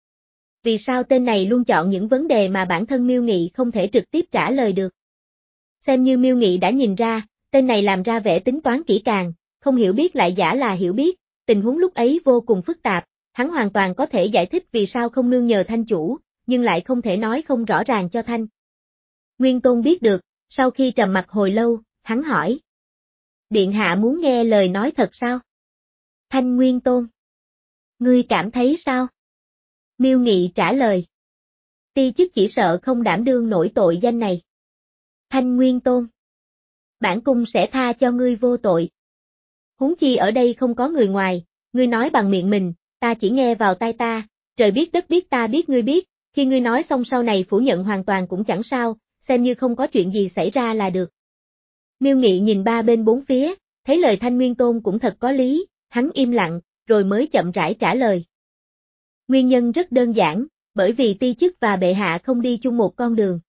Vì sao tên này luôn chọn những vấn đề mà bản thân Miêu Nghị không thể trực tiếp trả lời được? Xem như Miêu Nghị đã nhìn ra, tên này làm ra vẻ tính toán kỹ càng, không hiểu biết lại giả là hiểu biết, tình huống lúc ấy vô cùng phức tạp, hắn hoàn toàn có thể giải thích vì sao không nương nhờ Thanh chủ, nhưng lại không thể nói không rõ ràng cho Thanh Nguyên Tôn biết được, sau khi trầm mặc hồi lâu, hắn hỏi. Điện hạ muốn nghe lời nói thật sao? Thanh Nguyên Tôn. Ngươi cảm thấy sao? Miêu Nghị trả lời. Ti chức chỉ sợ không đảm đương nổi tội danh này. Thanh Nguyên Tôn. Bản cung sẽ tha cho ngươi vô tội. Huống chi ở đây không có người ngoài, ngươi nói bằng miệng mình, ta chỉ nghe vào tai ta, trời biết đất biết ta biết ngươi biết, khi ngươi nói xong sau này phủ nhận hoàn toàn cũng chẳng sao, xem như không có chuyện gì xảy ra là được. Miêu Nghị nhìn ba bên bốn phía, thấy lời Thanh Nguyên Tôn cũng thật có lý, hắn im lặng, rồi mới chậm rãi trả lời. Nguyên nhân rất đơn giản, bởi vì ti chức và bệ hạ không đi chung một con đường.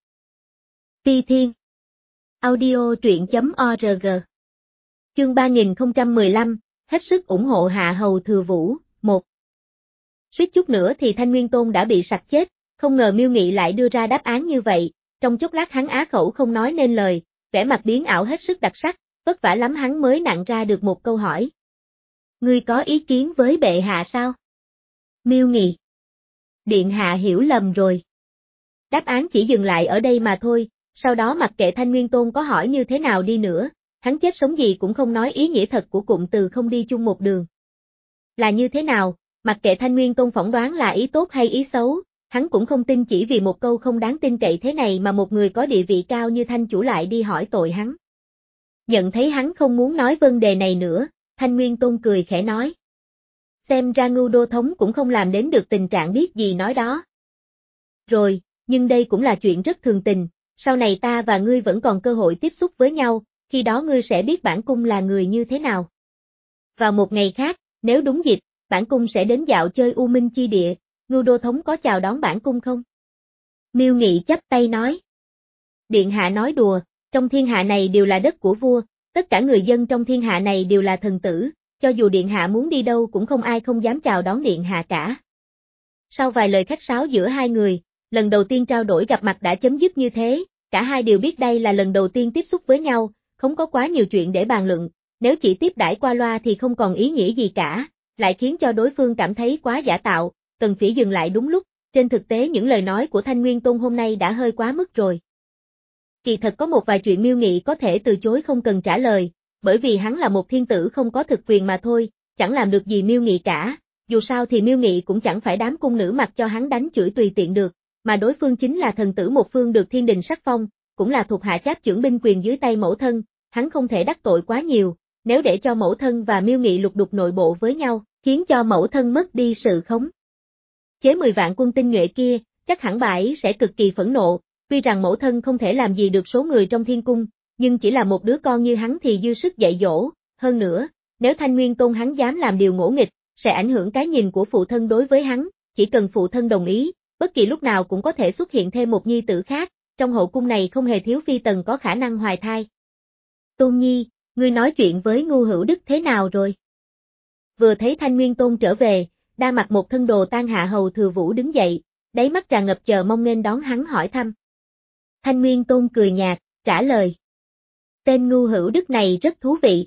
Phi Thiên. Audio truyện chấm org. Chương ba nghìn không trăm mười lăm, hết sức ủng hộ Hạ Hầu Thừa Vũ, một. Suýt chút nữa thì Thanh Nguyên Tôn đã bị sặc chết, không ngờ Miêu Nghị lại đưa ra đáp án như vậy, trong chốc lát hắn á khẩu không nói nên lời, vẻ mặt biến ảo hết sức đặc sắc, vất vả lắm hắn mới nặn ra được một câu hỏi. Ngươi có ý kiến với bệ hạ sao? Miêu Nghị. Điện hạ hiểu lầm rồi. Đáp án chỉ dừng lại ở đây mà thôi, sau đó mặc kệ Thanh Nguyên Tôn có hỏi như thế nào đi nữa, hắn chết sống gì cũng không nói ý nghĩa thật của cụm từ không đi chung một đường. Là như thế nào, mặc kệ Thanh Nguyên Tôn phỏng đoán là ý tốt hay ý xấu, hắn cũng không tin chỉ vì một câu không đáng tin cậy thế này mà một người có địa vị cao như Thanh chủ lại đi hỏi tội hắn. Nhận thấy hắn không muốn nói vấn đề này nữa, Thanh Nguyên Tôn cười khẽ nói. Xem ra Ngưu Đô Thống cũng không làm đến được tình trạng biết gì nói đó. Rồi, nhưng đây cũng là chuyện rất thường tình, sau này ta và ngươi vẫn còn cơ hội tiếp xúc với nhau, khi đó ngươi sẽ biết bản cung là người như thế nào. Vào một ngày khác, nếu đúng dịp, bản cung sẽ đến dạo chơi U Minh Chi Địa, Ngưu Đô Thống có chào đón bản cung không? Miêu Nghị chắp tay nói. Điện hạ nói đùa, trong thiên hạ này đều là đất của vua, tất cả người dân trong thiên hạ này đều là thần tử, cho dù điện hạ muốn đi đâu cũng không ai không dám chào đón điện hạ cả. Sau vài lời khách sáo giữa hai người, lần đầu tiên trao đổi gặp mặt đã chấm dứt như thế, cả hai đều biết đây là lần đầu tiên tiếp xúc với nhau, không có quá nhiều chuyện để bàn luận, nếu chỉ tiếp đãi qua loa thì không còn ý nghĩa gì cả, lại khiến cho đối phương cảm thấy quá giả tạo, Tần Phỉ dừng lại đúng lúc, trên thực tế những lời nói của Thanh Nguyên Tôn hôm nay đã hơi quá mức rồi. Kỳ thật có một vài chuyện Miêu Nghị có thể từ chối không cần trả lời, bởi vì hắn là một thiên tử không có thực quyền mà thôi, chẳng làm được gì Miêu Nghị cả, dù sao thì Miêu Nghị cũng chẳng phải đám cung nữ mặc cho hắn đánh chửi tùy tiện được, mà đối phương chính là thần tử một phương được thiên đình sắc phong, cũng là thuộc hạ cháp chưởng binh quyền dưới tay mẫu thân, hắn không thể đắc tội quá nhiều, nếu để cho mẫu thân và Miêu Nghị lục đục nội bộ với nhau, khiến cho mẫu thân mất đi sự khống chế mười vạn quân tinh nhuệ kia, chắc hẳn bà ấy sẽ cực kỳ phẫn nộ, tuy rằng mẫu thân không thể làm gì được số người trong thiên cung, nhưng chỉ là một đứa con như hắn thì dư sức dạy dỗ, hơn nữa, nếu Thanh Nguyên Tôn hắn dám làm điều ngỗ nghịch, sẽ ảnh hưởng cái nhìn của phụ thân đối với hắn, chỉ cần phụ thân đồng ý, bất kỳ lúc nào cũng có thể xuất hiện thêm một nhi tử khác, trong hậu cung này không hề thiếu phi tần có khả năng hoài thai. Tôn Nhi, ngươi nói chuyện với Ngưu Hữu Đức thế nào rồi? Vừa thấy Thanh Nguyên Tôn trở về, đang mặc một thân đồ tang Hạ Hầu Thừa Vũ đứng dậy, đáy mắt tràn ngập chờ mong nên đón hắn hỏi thăm. Thanh Nguyên Tôn cười nhạt, trả lời. Tên Ngưu Hữu Đức này rất thú vị.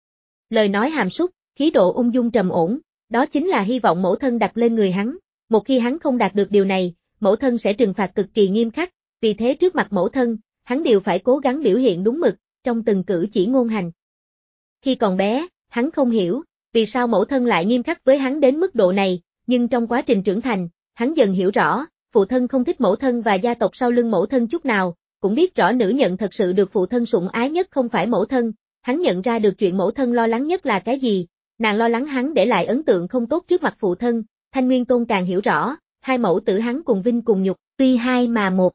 Lời nói hàm súc, khí độ ung dung trầm ổn, đó chính là hy vọng mẫu thân đặt lên người hắn, một khi hắn không đạt được điều này, mẫu thân sẽ trừng phạt cực kỳ nghiêm khắc, vì thế trước mặt mẫu thân, hắn đều phải cố gắng biểu hiện đúng mực, trong từng cử chỉ ngôn hành. Khi còn bé, hắn không hiểu, vì sao mẫu thân lại nghiêm khắc với hắn đến mức độ này, nhưng trong quá trình trưởng thành, hắn dần hiểu rõ, phụ thân không thích mẫu thân và gia tộc sau lưng mẫu thân chút nào, cũng biết rõ nữ nhận thật sự được phụ thân sủng ái nhất không phải mẫu thân, hắn nhận ra được chuyện mẫu thân lo lắng nhất là cái gì, nàng lo lắng hắn để lại ấn tượng không tốt trước mặt phụ thân, Thanh Nguyên Tôn càng hiểu rõ, hai mẫu tử hắn cùng vinh cùng nhục, tuy hai mà một.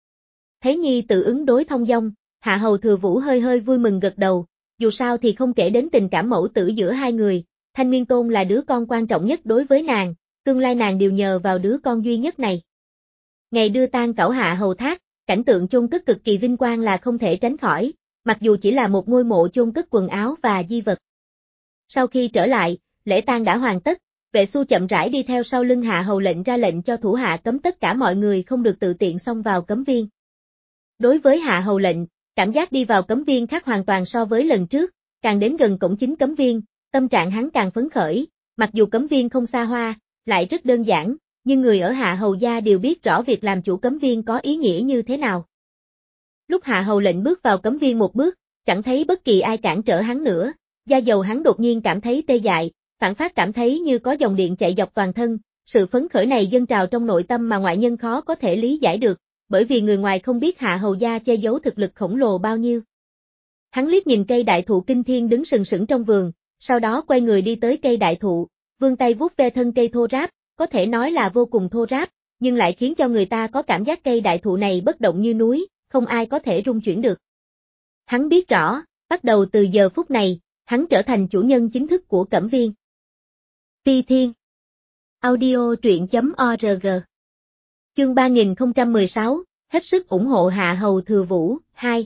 Thấy nhi tự ứng đối thông dong, Hạ Hầu Thừa Vũ hơi hơi vui mừng gật đầu, dù sao thì không kể đến tình cảm mẫu tử giữa hai người, Thanh Nguyên Tôn là đứa con quan trọng nhất đối với nàng, tương lai nàng đều nhờ vào đứa con duy nhất này. Ngày đưa tang cẩu Hạ Hầu Thác, cảnh tượng chôn cất cực kỳ vinh quang là không thể tránh khỏi, mặc dù chỉ là một ngôi mộ chôn cất quần áo và di vật. Sau khi trở lại, lễ tang đã hoàn tất, Vệ Xu chậm rãi đi theo sau lưng Hạ Hầu lệnh ra lệnh cho thủ hạ cấm tất cả mọi người không được tự tiện xông vào cấm viên. Đối với Hạ Hầu lệnh, cảm giác đi vào cấm viên khác hoàn toàn so với lần trước, càng đến gần cổng chính cấm viên, tâm trạng hắn càng phấn khởi, Mặc dù cấm viên không xa hoa, lại rất đơn giản, nhưng người ở Hạ Hầu gia đều biết rõ việc làm chủ cấm viên có ý nghĩa như thế nào. Lúc Hạ Hầu lệnh bước vào cấm viên một bước, chẳng thấy bất kỳ ai cản trở hắn nữa, da dầu hắn đột nhiên cảm thấy tê dại, phản phát cảm thấy như có dòng điện chạy dọc toàn thân, sự phấn khởi này dâng trào trong nội tâm mà ngoại nhân khó có thể lý giải được, bởi vì người ngoài không biết Hạ Hầu gia che giấu thực lực khổng lồ bao nhiêu. Hắn liếc nhìn cây đại thụ kinh thiên đứng sừng sững trong vườn, sau đó quay người đi tới cây đại thụ, vươn tay vuốt ve thân cây thô ráp, có thể nói là vô cùng thô ráp, nhưng lại khiến cho người ta có cảm giác cây đại thụ này bất động như núi, không ai có thể rung chuyển được. Hắn biết rõ, bắt đầu từ giờ phút này, hắn trở thành chủ nhân chính thức của Cẩm Viên. Phi Thiên Audio truyện chấm org Chương ba nghìn không trăm mười sáu, hết sức ủng hộ Hạ Hầu Thừa Vũ, hai.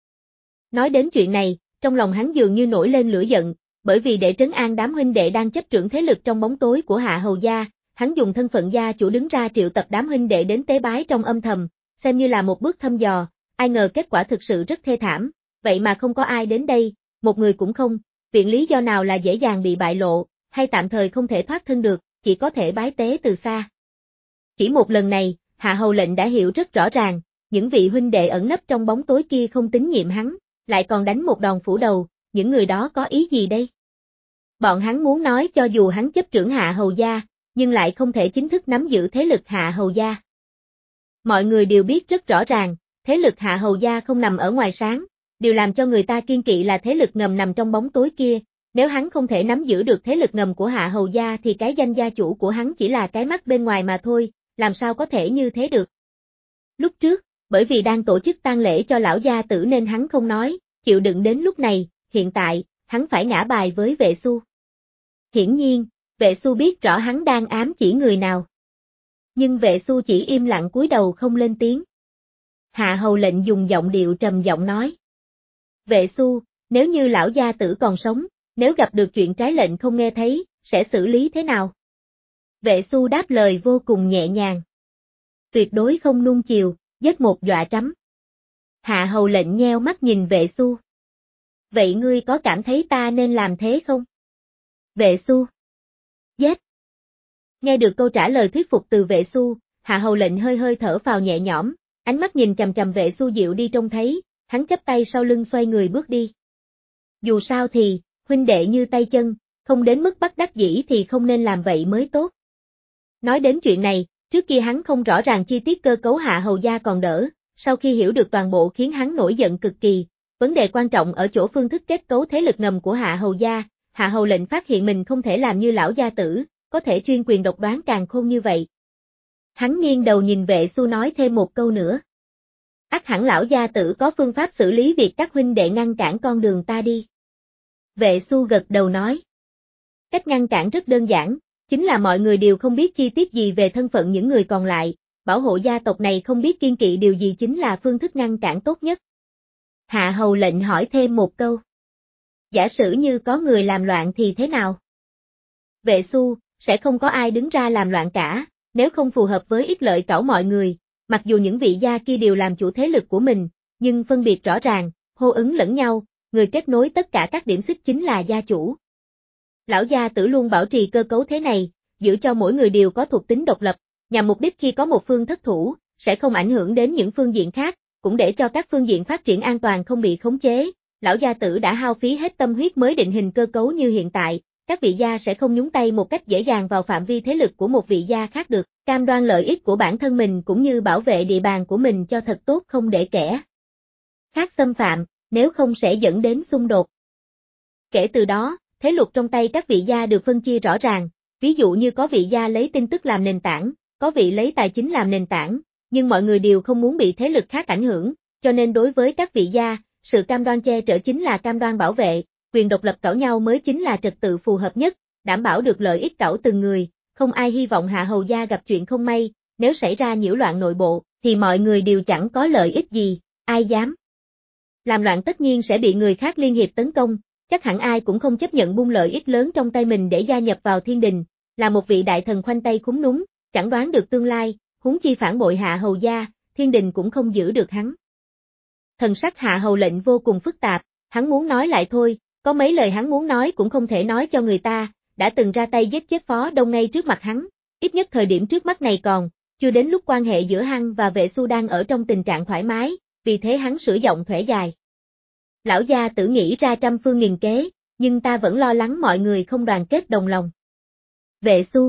Nói đến chuyện này, trong lòng hắn dường như nổi lên lửa giận, bởi vì để trấn an đám huynh đệ đang chấp trưởng thế lực trong bóng tối của Hạ Hầu gia, hắn dùng thân phận gia chủ đứng ra triệu tập đám huynh đệ đến tế bái trong âm thầm, xem như là một bước thăm dò, ai ngờ kết quả thực sự rất thê thảm, vậy mà không có ai đến đây, một người cũng không, viện lý do nào là dễ dàng bị bại lộ, hay tạm thời không thể thoát thân được, chỉ có thể bái tế từ xa. Chỉ một lần này, Hạ Hầu lệnh đã hiểu rất rõ ràng, những vị huynh đệ ẩn nấp trong bóng tối kia không tín nhiệm hắn, lại còn đánh một đòn phủ đầu, những người đó có ý gì đây? Bọn hắn muốn nói cho dù hắn chấp trưởng Hạ Hầu gia, nhưng lại không thể chính thức nắm giữ thế lực Hạ Hầu gia. Mọi người đều biết rất rõ ràng, thế lực Hạ Hầu gia không nằm ở ngoài sáng, điều làm cho người ta kiên kỵ là thế lực ngầm nằm trong bóng tối kia, nếu hắn không thể nắm giữ được thế lực ngầm của Hạ Hầu gia thì cái danh gia chủ của hắn chỉ là cái mắt bên ngoài mà thôi, làm sao có thể như thế được. Lúc trước, bởi vì đang tổ chức tang lễ cho lão gia tử nên hắn không nói, chịu đựng đến lúc này, hiện tại, hắn phải ngã bài với Vệ Xu. Hiển nhiên, Vệ Xu biết rõ hắn đang ám chỉ người nào. Nhưng Vệ Xu chỉ im lặng cúi đầu không lên tiếng. Hạ Hầu lệnh dùng giọng điệu trầm giọng nói. Vệ Xu, nếu như lão gia tử còn sống, nếu gặp được chuyện trái lệnh không nghe thấy, sẽ xử lý thế nào? Vệ Xu đáp lời vô cùng nhẹ nhàng. Tuyệt đối không nuông chiều, giết một dọa trắm. Hạ Hầu lệnh nheo mắt nhìn Vệ Xu. Vậy ngươi có cảm thấy ta nên làm thế không? Vệ Xu. Giết. Nghe được câu trả lời thuyết phục từ Vệ Xu, Hạ Hầu lệnh hơi hơi thở phào nhẹ nhõm, ánh mắt nhìn chằm chằm Vệ Xu dịu đi trông thấy, hắn chắp tay sau lưng xoay người bước đi. Dù sao thì, huynh đệ như tay chân, không đến mức bắt đắc dĩ thì không nên làm vậy mới tốt. Nói đến chuyện này, trước kia hắn không rõ ràng chi tiết cơ cấu Hạ Hầu gia còn đỡ, sau khi hiểu được toàn bộ khiến hắn nổi giận cực kỳ. Vấn đề quan trọng ở chỗ phương thức kết cấu thế lực ngầm của Hạ Hầu gia, Hạ Hầu lệnh phát hiện mình không thể làm như lão gia tử, có thể chuyên quyền độc đoán càn khôn như vậy. Hắn nghiêng đầu nhìn Vệ Xu nói thêm một câu nữa. Ắt hẳn lão gia tử có phương pháp xử lý việc các huynh đệ ngăn cản con đường ta đi. Vệ Xu gật đầu nói. Cách ngăn cản rất đơn giản, chính là mọi người đều không biết chi tiết gì về thân phận những người còn lại, bảo hộ gia tộc này không biết kiêng kỵ điều gì chính là phương thức ngăn cản tốt nhất. Hạ Hầu lệnh hỏi thêm một câu. Giả sử như có người làm loạn thì thế nào? Vệ Xu, sẽ không có ai đứng ra làm loạn cả, nếu không phù hợp với ích lợi cảo mọi người, mặc dù những vị gia kia đều làm chủ thế lực của mình, nhưng phân biệt rõ ràng, hô ứng lẫn nhau, người kết nối tất cả các điểm xích chính là gia chủ. Lão gia tử luôn bảo trì cơ cấu thế này, giữ cho mỗi người đều có thuộc tính độc lập, nhằm mục đích khi có một phương thất thủ, sẽ không ảnh hưởng đến những phương diện khác, cũng để cho các phương diện phát triển an toàn không bị khống chế. Lão gia tử đã hao phí hết tâm huyết mới định hình cơ cấu như hiện tại, các vị gia sẽ không nhúng tay một cách dễ dàng vào phạm vi thế lực của một vị gia khác được, cam đoan lợi ích của bản thân mình cũng như bảo vệ địa bàn của mình cho thật tốt không để kẻ khác xâm phạm, nếu không sẽ dẫn đến xung đột. Kể từ đó, thế lực trong tay các vị gia được phân chia rõ ràng, ví dụ như có vị gia lấy tin tức làm nền tảng, có vị lấy tài chính làm nền tảng, nhưng mọi người đều không muốn bị thế lực khác ảnh hưởng, cho nên đối với các vị gia, sự cam đoan che chở chính là cam đoan bảo vệ, quyền độc lập cảo nhau mới chính là trật tự phù hợp nhất, đảm bảo được lợi ích cảo từng người, không ai hy vọng Hạ Hầu gia gặp chuyện không may, nếu xảy ra nhiễu loạn nội bộ, thì mọi người đều chẳng có lợi ích gì, ai dám làm loạn tất nhiên sẽ bị người khác liên hiệp tấn công, chắc hẳn ai cũng không chấp nhận buông lợi ích lớn trong tay mình để gia nhập vào thiên đình, là một vị đại thần khoanh tay khúm núm, chẳng đoán được tương lai, huống chi phản bội Hạ Hầu gia, thiên đình cũng không giữ được hắn. Thần sắc Hạ Hầu lệnh vô cùng phức tạp, hắn muốn nói lại thôi, có mấy lời hắn muốn nói cũng không thể nói cho người ta, đã từng ra tay giết chết Phó Đông ngay trước mặt hắn, ít nhất thời điểm trước mắt này còn, chưa đến lúc quan hệ giữa hắn và Vệ Xu đang ở trong tình trạng thoải mái, vì thế hắn sử giọng thỏe dài. Lão gia tử nghĩ ra trăm phương nghìn kế, nhưng ta vẫn lo lắng mọi người không đoàn kết đồng lòng. Vệ Xu.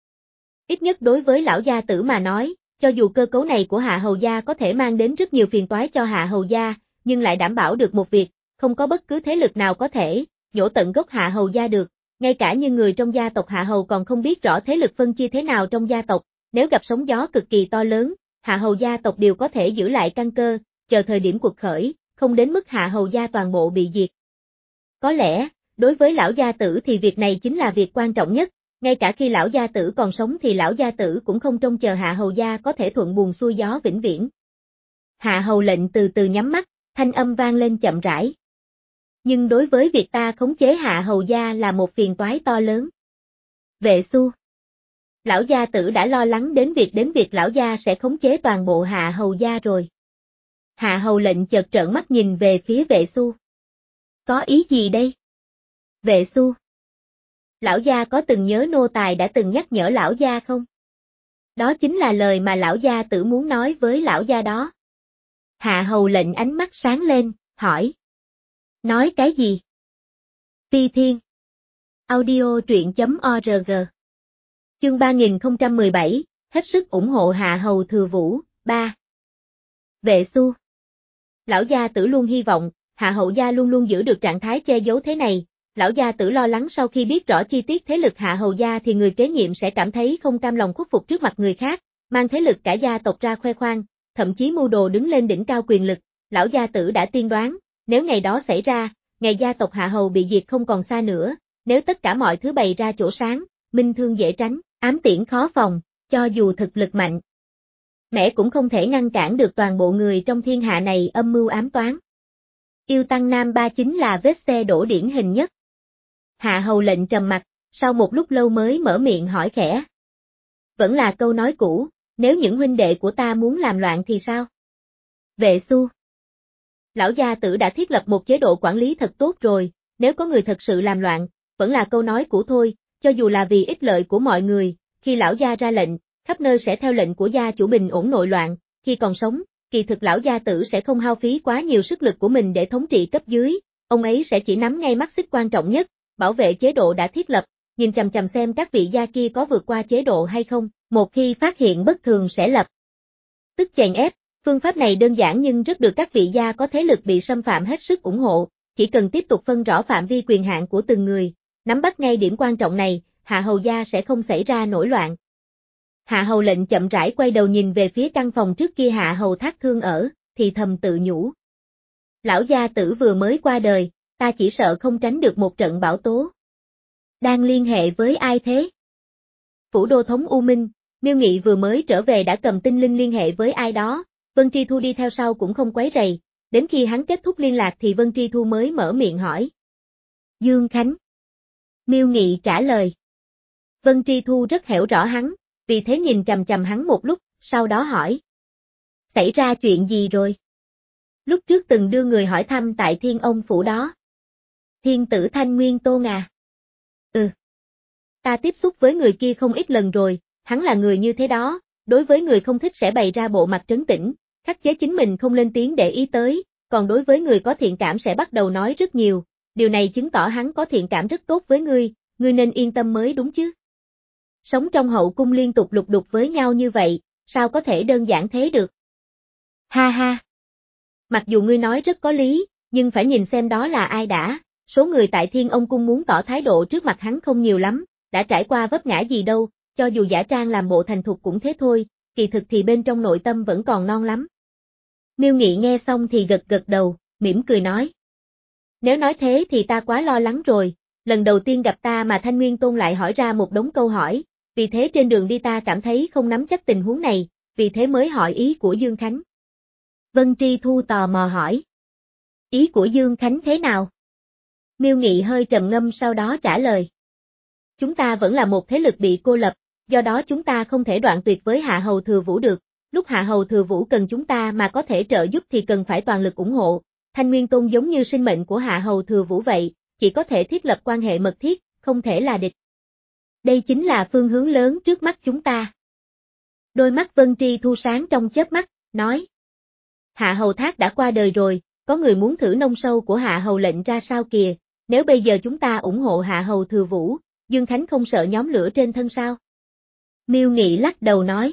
Ít nhất đối với lão gia tử mà nói, cho dù cơ cấu này của Hạ Hầu gia có thể mang đến rất nhiều phiền toái cho Hạ Hầu gia, nhưng lại đảm bảo được một việc, không có bất cứ thế lực nào có thể nhổ tận gốc Hạ Hầu gia được, ngay cả như người trong gia tộc Hạ Hầu còn không biết rõ thế lực phân chia thế nào trong gia tộc, nếu gặp sóng gió cực kỳ to lớn, Hạ Hầu gia tộc đều có thể giữ lại căn cơ, chờ thời điểm cuộc khởi, không đến mức Hạ Hầu gia toàn bộ bị diệt. Có lẽ, đối với lão gia tử thì việc này chính là việc quan trọng nhất, ngay cả khi lão gia tử còn sống thì lão gia tử cũng không trông chờ Hạ Hầu gia có thể thuận buồm xuôi gió vĩnh viễn. Hạ Hầu lệnh từ từ nhắm mắt, thanh âm vang lên chậm rãi. Nhưng đối với việc ta khống chế Hạ Hầu gia là một phiền toái to lớn. Vệ Xu. Lão gia tử đã lo lắng đến việc đến việc lão gia sẽ khống chế toàn bộ Hạ Hầu gia rồi. Hạ Hầu lệnh chợt trợn mắt nhìn về phía Vệ Xu. Có ý gì đây? Vệ Xu. Lão gia có từng nhớ nô tài đã từng nhắc nhở lão gia không? Đó chính là lời mà lão gia tử muốn nói với lão gia đó. Hạ Hầu lệnh ánh mắt sáng lên, hỏi. Nói cái gì? Phi Thiên. Audio truyện chấm org. Chương ba nghìn không trăm mười bảy, hết sức ủng hộ Hạ Hầu Thừa Vũ, ba. Vệ Xu. Lão gia tử luôn hy vọng, Hạ Hầu gia luôn luôn giữ được trạng thái che giấu thế này. Lão gia tử lo lắng sau khi biết rõ chi tiết thế lực Hạ Hầu gia thì người kế nhiệm sẽ cảm thấy không cam lòng khuất phục trước mặt người khác, mang thế lực cả gia tộc ra khoe khoang, thậm chí mưu đồ đứng lên đỉnh cao quyền lực. Lão gia tử đã tiên đoán, nếu ngày đó xảy ra, ngày gia tộc Hạ Hầu bị diệt không còn xa nữa, nếu tất cả mọi thứ bày ra chỗ sáng, minh thương dễ tránh, ám tiễn khó phòng, cho dù thực lực mạnh, mẹ cũng không thể ngăn cản được toàn bộ người trong thiên hạ này âm mưu ám toán. Yêu Tăng Nam Ba chính là vết xe đổ điển hình nhất. Hạ Hầu lệnh trầm mặt, sau một lúc lâu mới mở miệng hỏi khẽ. Vẫn là câu nói cũ, nếu những huynh đệ của ta muốn làm loạn thì sao? Vệ Xu. Lão gia tử đã thiết lập một chế độ quản lý thật tốt rồi, nếu có người thật sự làm loạn, vẫn là câu nói cũ thôi, cho dù là vì ích lợi của mọi người, khi lão gia ra lệnh, khắp nơi sẽ theo lệnh của gia chủ bình ổn nội loạn, khi còn sống, kỳ thực lão gia tử sẽ không hao phí quá nhiều sức lực của mình để thống trị cấp dưới, ông ấy sẽ chỉ nắm ngay mắt xích quan trọng nhất, bảo vệ chế độ đã thiết lập, nhìn chằm chằm xem các vị gia kia có vượt qua chế độ hay không, một khi phát hiện bất thường sẽ lập tức chèn ép. Phương pháp này đơn giản nhưng rất được các vị gia có thế lực bị xâm phạm hết sức ủng hộ, chỉ cần tiếp tục phân rõ phạm vi quyền hạn của từng người, nắm bắt ngay điểm quan trọng này, Hạ Hầu gia sẽ không xảy ra nổi loạn. Hạ Hầu lệnh chậm rãi quay đầu nhìn về phía căn phòng trước kia Hạ Hầu Thác Thương ở, thì thầm tự nhủ. Lão gia tử vừa mới qua đời, ta chỉ sợ không tránh được một trận bão tố. Đang liên hệ với ai thế? Phủ đô thống U Minh, Miêu Nghị vừa mới trở về đã cầm tinh linh liên hệ với ai đó, Vân Tri Thu đi theo sau cũng không quấy rầy, đến khi hắn kết thúc liên lạc thì Vân Tri Thu mới mở miệng hỏi. Dương Khánh. Miêu Nghị trả lời. Vân Tri Thu rất hiểu rõ hắn, vì thế nhìn chằm chằm hắn một lúc, sau đó hỏi. Xảy ra chuyện gì rồi? Lúc trước từng đưa người hỏi thăm tại Thiên Ông Phủ đó. Thiên tử Thanh Nguyên Tôn à? Ừ. Ta tiếp xúc với người kia không ít lần rồi, hắn là người như thế đó, đối với người không thích sẽ bày ra bộ mặt trấn tĩnh, khắc chế chính mình không lên tiếng để ý tới, còn đối với người có thiện cảm sẽ bắt đầu nói rất nhiều, điều này chứng tỏ hắn có thiện cảm rất tốt với ngươi, ngươi nên yên tâm mới đúng chứ. Sống trong hậu cung liên tục lục đục với nhau như vậy, sao có thể đơn giản thế được? Ha ha. Mặc dù ngươi nói rất có lý, nhưng phải nhìn xem đó là ai đã, số người tại Thiên Ông Cung muốn tỏ thái độ trước mặt hắn không nhiều lắm, đã trải qua vấp ngã gì đâu, cho dù giả trang làm bộ thành thục cũng thế thôi, kỳ thực thì bên trong nội tâm vẫn còn non lắm. Miêu Nghị nghe xong thì gật gật đầu, mỉm cười nói. Nếu nói thế thì ta quá lo lắng rồi, lần đầu tiên gặp ta mà Thanh Nguyên Tôn lại hỏi ra một đống câu hỏi, vì thế trên đường đi ta cảm thấy không nắm chắc tình huống này, vì thế mới hỏi ý của Dương Khánh. Vân Tri Thu tò mò hỏi. Ý của Dương Khánh thế nào? Miêu Nghị hơi trầm ngâm sau đó trả lời. Chúng ta vẫn là một thế lực bị cô lập, do đó chúng ta không thể đoạn tuyệt với Hạ Hầu Thừa Vũ được, lúc Hạ Hầu Thừa Vũ cần chúng ta mà có thể trợ giúp thì cần phải toàn lực ủng hộ, Thanh Nguyên Tôn giống như sinh mệnh của Hạ Hầu Thừa Vũ vậy, chỉ có thể thiết lập quan hệ mật thiết, không thể là địch. Đây chính là phương hướng lớn trước mắt chúng ta. Đôi mắt Vân Tri Thu sáng trong chớp mắt, nói. Hạ Hầu Thác đã qua đời rồi, có người muốn thử nông sâu của Hạ Hầu lệnh ra sao kìa, nếu bây giờ chúng ta ủng hộ Hạ Hầu Thừa Vũ, Dương Khánh không sợ nhóm lửa trên thân sao? Miêu Nghị lắc đầu nói.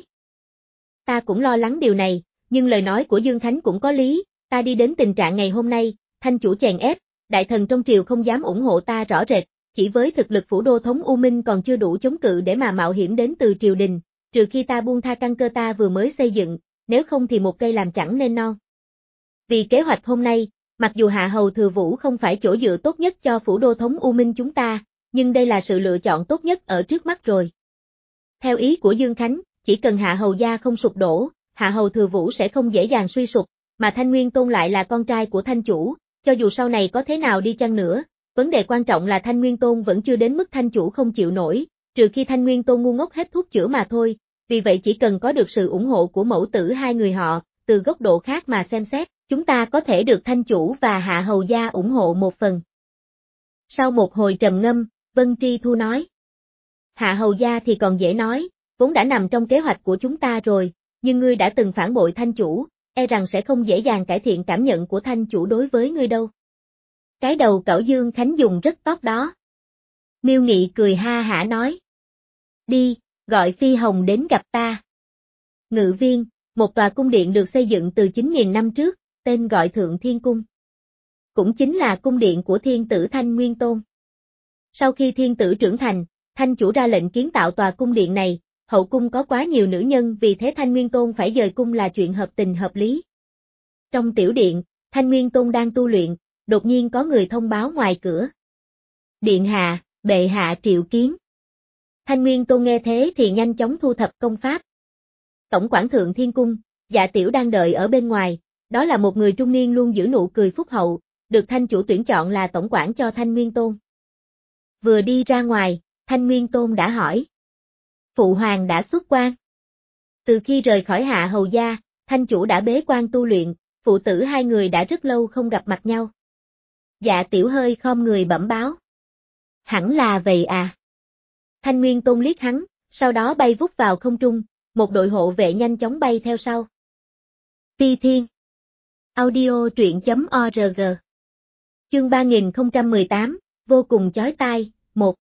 Ta cũng lo lắng điều này, nhưng lời nói của Dương Khánh cũng có lý, ta đi đến tình trạng ngày hôm nay, thanh chủ chèn ép, đại thần trong triều không dám ủng hộ ta rõ rệt, chỉ với thực lực phủ đô thống U Minh còn chưa đủ chống cự để mà mạo hiểm đến từ triều đình, trừ khi ta buông tha căn cơ ta vừa mới xây dựng, nếu không thì một cây làm chẳng nên non. Vì kế hoạch hôm nay, mặc dù Hạ Hầu Thừa Vũ không phải chỗ dựa tốt nhất cho phủ đô thống U Minh chúng ta, nhưng đây là sự lựa chọn tốt nhất ở trước mắt rồi. Theo ý của Dương Khánh, chỉ cần Hạ Hầu gia không sụp đổ, Hạ Hầu Thừa Vũ sẽ không dễ dàng suy sụp, mà Thanh Nguyên Tôn lại là con trai của Thanh chủ, cho dù sau này có thế nào đi chăng nữa, vấn đề quan trọng là Thanh Nguyên Tôn vẫn chưa đến mức Thanh chủ không chịu nổi, trừ khi Thanh Nguyên Tôn ngu ngốc hết thuốc chữa mà thôi, vì vậy chỉ cần có được sự ủng hộ của mẫu tử hai người họ, từ góc độ khác mà xem xét, chúng ta có thể được Thanh chủ và Hạ Hầu gia ủng hộ một phần. Sau một hồi trầm ngâm, Vân Tri Thu nói. Hạ Hầu gia thì còn dễ nói, vốn đã nằm trong kế hoạch của chúng ta rồi, nhưng ngươi đã từng phản bội Thanh chủ, e rằng sẽ không dễ dàng cải thiện cảm nhận của Thanh chủ đối với ngươi đâu. Cái đầu cẩu Dương Khánh dùng rất tốt đó. Miêu Nghị cười ha hả nói. Đi, gọi Phi Hồng đến gặp ta. Ngự viên, một tòa cung điện được xây dựng từ chín nghìn năm trước, tên gọi Thượng Thiên Cung. Cũng chính là cung điện của thiên tử Thanh Nguyên Tôn. Sau khi thiên tử trưởng thành, Thanh chủ ra lệnh kiến tạo tòa cung điện này, hậu cung có quá nhiều nữ nhân vì thế Thanh Nguyên Tôn phải dời cung là chuyện hợp tình hợp lý. Trong tiểu điện, Thanh Nguyên Tôn đang tu luyện, đột nhiên có người thông báo ngoài cửa. Điện hạ, bệ hạ triệu kiến. Thanh Nguyên Tôn nghe thế thì nhanh chóng thu thập công pháp. Tổng quản Thượng Thiên Cung, Dạ Tiểu đang đợi ở bên ngoài, đó là một người trung niên luôn giữ nụ cười phúc hậu, được Thanh chủ tuyển chọn là tổng quản cho Thanh Nguyên Tôn. Vừa đi ra ngoài, Thanh Nguyên Tôn đã hỏi. Phụ hoàng đã xuất quan. Từ khi rời khỏi Hạ Hầu gia, Thanh chủ đã bế quan tu luyện, phụ tử hai người đã rất lâu không gặp mặt nhau. Dạ Tiểu hơi khom người bẩm báo. Hẳn là vậy à. Thanh Nguyên Tôn liếc hắn, sau đó bay vút vào không trung, một đội hộ vệ nhanh chóng bay theo sau. Phi Thiên Audio truyện chấm org Chương ba nghìn không trăm mười tám, vô cùng chói tai, một.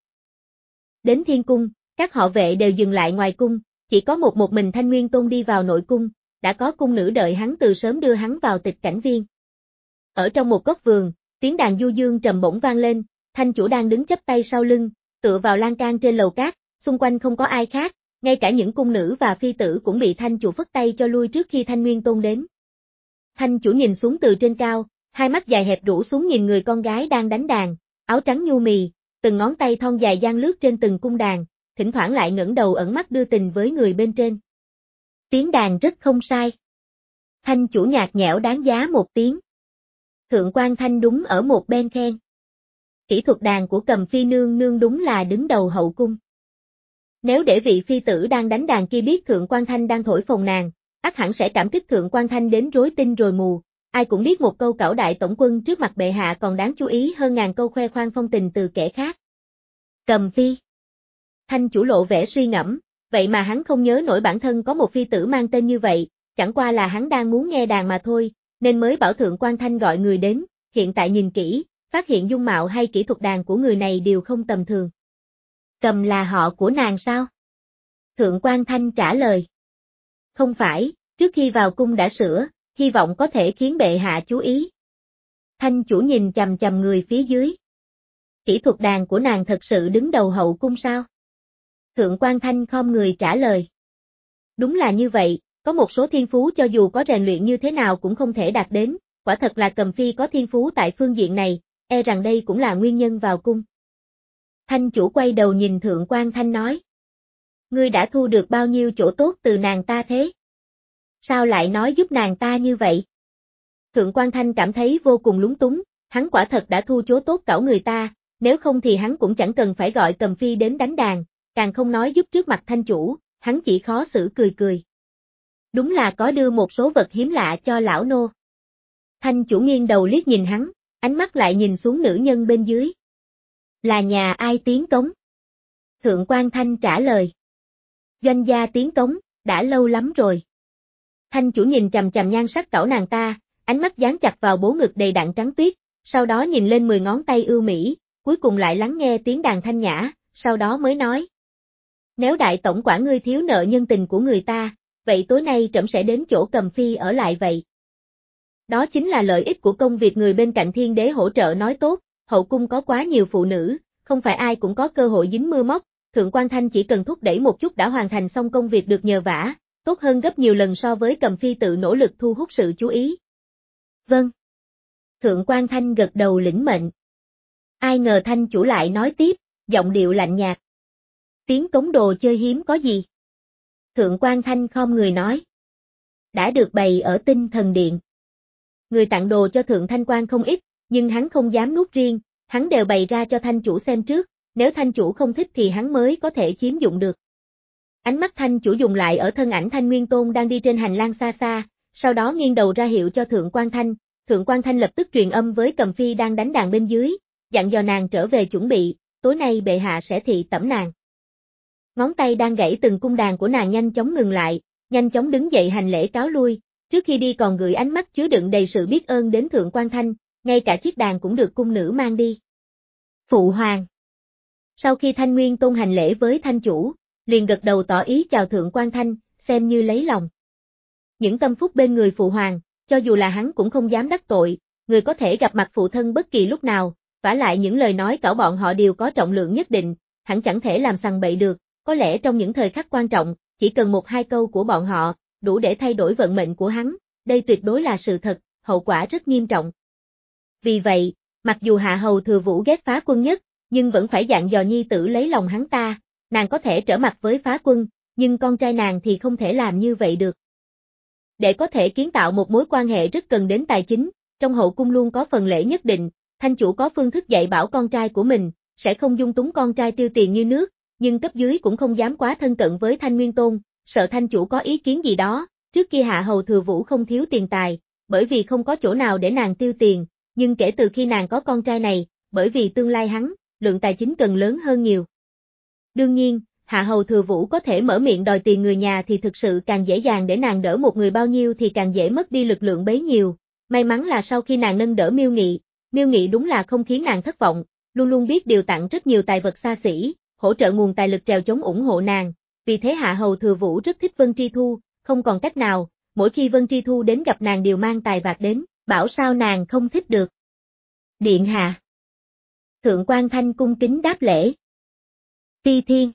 Đến Thiên Cung, các họ vệ đều dừng lại ngoài cung, chỉ có một một mình Thanh Nguyên Tôn đi vào nội cung, đã có cung nữ đợi hắn từ sớm đưa hắn vào tịch cảnh viên. Ở trong một góc vườn, tiếng đàn du dương trầm bổng vang lên, Thanh chủ đang đứng chắp tay sau lưng, tựa vào lan can trên lầu cát, xung quanh không có ai khác, ngay cả những cung nữ và phi tử cũng bị Thanh chủ phất tay cho lui trước khi Thanh Nguyên Tôn đến. Thanh chủ nhìn xuống từ trên cao, hai mắt dài hẹp rũ xuống nhìn người con gái đang đánh đàn, áo trắng nhu mì, từng ngón tay thon dài dang lướt trên từng cung đàn, thỉnh thoảng lại ngẩng đầu ẩn mắt đưa tình với người bên trên. Tiếng đàn rất không sai. Thanh chủ nhạt nhẽo đáng giá một tiếng. Thượng quan Thanh đúng ở một bên khen. Kỹ thuật đàn của Cầm Phi nương nương đúng là đứng đầu hậu cung. Nếu để vị phi tử đang đánh đàn kia biết Thượng quan Thanh đang thổi phồng nàng, ắt hẳn sẽ cảm kích Thượng quan Thanh đến rối tinh rồi mù. Ai cũng biết một câu cẩu đại tổng quân trước mặt bệ hạ còn đáng chú ý hơn ngàn câu khoe khoang phong tình từ kẻ khác. Cầm Phi. Thanh chủ lộ vẻ suy ngẫm, vậy mà hắn không nhớ nổi bản thân có một phi tử mang tên như vậy, chẳng qua là hắn đang muốn nghe đàn mà thôi, nên mới bảo Thượng quan Thanh gọi người đến, hiện tại nhìn kỹ, phát hiện dung mạo hay kỹ thuật đàn của người này đều không tầm thường. Cầm là họ của nàng sao? Thượng quan Thanh trả lời. Không phải, trước khi vào cung đã sửa, hy vọng có thể khiến bệ hạ chú ý. Thanh chủ nhìn chằm chằm người phía dưới. Kỹ thuật đàn của nàng thật sự đứng đầu hậu cung sao? Thượng quan Thanh khom người trả lời. Đúng là như vậy, có một số thiên phú cho dù có rèn luyện như thế nào cũng không thể đạt đến, quả thật là Cầm Phi có thiên phú tại phương diện này, e rằng đây cũng là nguyên nhân vào cung. Thanh chủ quay đầu nhìn Thượng quan Thanh nói. Ngươi đã thu được bao nhiêu chỗ tốt từ nàng ta thế? Sao lại nói giúp nàng ta như vậy? Thượng quan Thanh cảm thấy vô cùng lúng túng, hắn quả thật đã thu chỗ tốt cẩu người ta, nếu không thì hắn cũng chẳng cần phải gọi Cầm Phi đến đánh đàn, càng không nói giúp trước mặt Thanh chủ, hắn chỉ khó xử cười cười. Đúng là có đưa một số vật hiếm lạ cho lão nô. Thanh chủ nghiêng đầu liếc nhìn hắn, ánh mắt lại nhìn xuống nữ nhân bên dưới. Là nhà ai tiến cống? Thượng quan Thanh trả lời. Doanh gia tiến cống, đã lâu lắm rồi. Thanh chủ nhìn chằm chằm nhan sắc cẩu nàng ta, ánh mắt dán chặt vào bố ngực đầy đặn trắng tuyết, sau đó nhìn lên mười ngón tay ưu mỹ, cuối cùng lại lắng nghe tiếng đàn thanh nhã, sau đó mới nói. Nếu đại tổng quản ngươi thiếu nợ nhân tình của người ta, vậy tối nay trẫm sẽ đến chỗ Cầm Phi ở lại vậy. Đó chính là lợi ích của công việc người bên cạnh thiên đế hỗ trợ nói tốt, hậu cung có quá nhiều phụ nữ, không phải ai cũng có cơ hội dính mưa móc, Thượng quan Thanh chỉ cần thúc đẩy một chút đã hoàn thành xong công việc được nhờ vả, tốt hơn gấp nhiều lần so với Cầm Phi tự nỗ lực thu hút sự chú ý. Vâng. Thượng quan Thanh gật đầu lĩnh mệnh. Ai ngờ Thanh chủ lại nói tiếp, giọng điệu lạnh nhạt. Tiếng cống đồ chơi hiếm có gì? Thượng quan Thanh khom người nói. Đã được bày ở Tinh Thần Điện. Người tặng đồ cho Thượng Thanh quan không ít, nhưng hắn không dám nuốt riêng, hắn đều bày ra cho Thanh chủ xem trước, nếu Thanh chủ không thích thì hắn mới có thể chiếm dụng được. Ánh mắt Thanh chủ dùng lại ở thân ảnh Thanh Nguyên Tôn đang đi trên hành lang xa xa, sau đó nghiêng đầu ra hiệu cho Thượng quan Thanh, Thượng quan Thanh lập tức truyền âm với Cầm Phi đang đánh đàn bên dưới, dặn dò nàng trở về chuẩn bị, tối nay bệ hạ sẽ thị tẩm nàng. Ngón tay đang gãy từng cung đàn của nàng nhanh chóng ngừng lại, nhanh chóng đứng dậy hành lễ cáo lui, trước khi đi còn gửi ánh mắt chứa đựng đầy sự biết ơn đến Thượng quan Thanh, ngay cả chiếc đàn cũng được cung nữ mang đi. Phụ hoàng. Sau khi Thanh Nguyên Tôn hành lễ với Thanh chủ, liền gật đầu tỏ ý chào Thượng quan Thanh, xem như lấy lòng. Những tâm phúc bên người phụ hoàng, cho dù là hắn cũng không dám đắc tội, người có thể gặp mặt phụ thân bất kỳ lúc nào, vả lại những lời nói cảo bọn họ đều có trọng lượng nhất định, hắn chẳng thể làm sằng bậy được, có lẽ trong những thời khắc quan trọng, chỉ cần một hai câu của bọn họ, đủ để thay đổi vận mệnh của hắn, đây tuyệt đối là sự thật, hậu quả rất nghiêm trọng. Vì vậy, mặc dù Hạ Hầu Thừa Vũ ghét Phá Quân nhất, nhưng vẫn phải dặn dò nhi tử lấy lòng hắn ta, nàng có thể trở mặt với Phá Quân, nhưng con trai nàng thì không thể làm như vậy được. Để có thể kiến tạo một mối quan hệ rất cần đến tài chính, trong hậu cung luôn có phần lễ nhất định, Thanh chủ có phương thức dạy bảo con trai của mình, sẽ không dung túng con trai tiêu tiền như nước, nhưng cấp dưới cũng không dám quá thân cận với Thanh Nguyên Tôn, sợ Thanh chủ có ý kiến gì đó, trước kia Hạ Hầu Thừa Vũ không thiếu tiền tài, bởi vì không có chỗ nào để nàng tiêu tiền, nhưng kể từ khi nàng có con trai này, bởi vì tương lai hắn, lượng tài chính cần lớn hơn nhiều. Đương nhiên, Hạ Hầu Thừa Vũ có thể mở miệng đòi tiền người nhà thì thực sự càng dễ dàng để nàng đỡ một người bao nhiêu thì càng dễ mất đi lực lượng bấy nhiêu. May mắn là sau khi nàng nâng đỡ Miêu Nghị, Miêu Nghị đúng là không khiến nàng thất vọng, luôn luôn biết điều tặng rất nhiều tài vật xa xỉ, hỗ trợ nguồn tài lực trèo chống ủng hộ nàng. Vì thế Hạ Hầu Thừa Vũ rất thích Vân Tri Thu, không còn cách nào, mỗi khi Vân Tri Thu đến gặp nàng đều mang tài vạt đến, bảo sao nàng không thích được. Điện hạ. Thượng quan Thanh cung kính đáp lễ. Phi Thiên.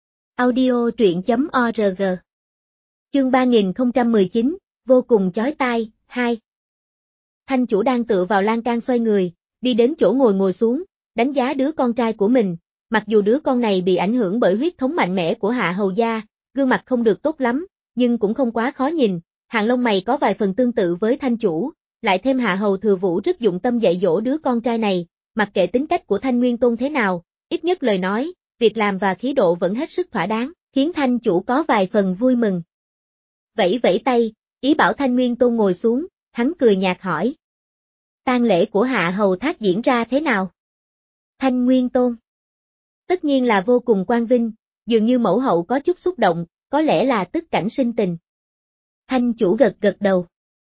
Audio truyện chấm org. Chương ba nghìn không trăm mười chín, vô cùng chói tai, hai. Thanh chủ đang tựa vào lan can xoay người, đi đến chỗ ngồi ngồi xuống, đánh giá đứa con trai của mình, mặc dù đứa con này bị ảnh hưởng bởi huyết thống mạnh mẽ của Hạ Hầu gia, gương mặt không được tốt lắm, nhưng cũng không quá khó nhìn, hàng lông mày có vài phần tương tự với Thanh chủ, lại thêm Hạ Hầu Thừa Vũ rất dụng tâm dạy dỗ đứa con trai này, mặc kệ tính cách của Thanh Nguyên Tôn thế nào, ít nhất lời nói, việc làm và khí độ vẫn hết sức thỏa đáng, khiến Thanh chủ có vài phần vui mừng. Vẫy vẫy tay, ý bảo Thanh Nguyên Tôn ngồi xuống, hắn cười nhạt hỏi. Tang lễ của Hạ Hầu Thác diễn ra thế nào? Thanh Nguyên Tôn. Tất nhiên là vô cùng quang vinh, dường như mẫu hậu có chút xúc động, có lẽ là tức cảnh sinh tình. Thanh chủ gật gật đầu.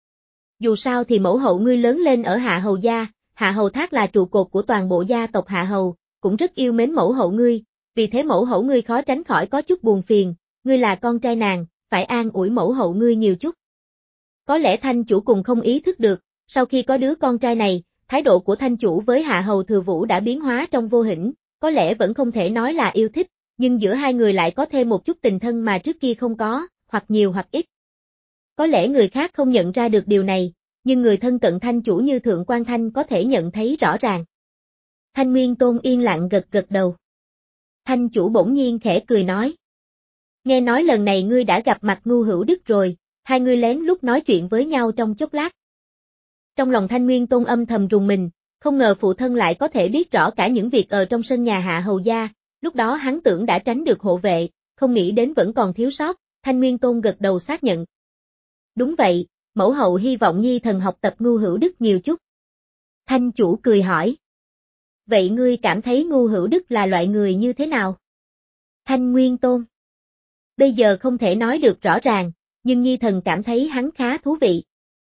Dù sao thì mẫu hậu ngươi lớn lên ở Hạ Hầu gia, Hạ Hầu Thác là trụ cột của toàn bộ gia tộc Hạ Hầu, cũng rất yêu mến mẫu hậu ngươi, vì thế mẫu hậu ngươi khó tránh khỏi có chút buồn phiền, ngươi là con trai nàng, phải an ủi mẫu hậu ngươi nhiều chút. Có lẽ Thanh chủ cùng không ý thức được, sau khi có đứa con trai này, thái độ của Thanh chủ với Hạ Hầu Thừa Vũ đã biến hóa trong vô hình, có lẽ vẫn không thể nói là yêu thích, nhưng giữa hai người lại có thêm một chút tình thân mà trước kia không có, hoặc nhiều hoặc ít. Có lẽ người khác không nhận ra được điều này, nhưng người thân cận Thanh chủ như Thượng quan Thanh có thể nhận thấy rõ ràng. Thanh Nguyên Tôn yên lặng gật gật đầu. Thanh chủ bỗng nhiên khẽ cười nói. Nghe nói lần này ngươi đã gặp mặt Ngu Hữu Đức rồi, hai ngươi lén lút nói chuyện với nhau trong chốc lát. Trong lòng Thanh Nguyên Tôn âm thầm rùng mình, không ngờ phụ thân lại có thể biết rõ cả những việc ở trong sân nhà Hạ Hầu gia, lúc đó hắn tưởng đã tránh được hộ vệ, không nghĩ đến vẫn còn thiếu sót, Thanh Nguyên Tôn gật đầu xác nhận. Đúng vậy, mẫu hậu hy vọng nhi thần học tập Ngu Hữu Đức nhiều chút. Thanh chủ cười hỏi. Vậy ngươi cảm thấy Ngu Hữu Đức là loại người như thế nào? Thanh Nguyên Tôn. Bây giờ không thể nói được rõ ràng, nhưng Nhi Thần cảm thấy hắn khá thú vị.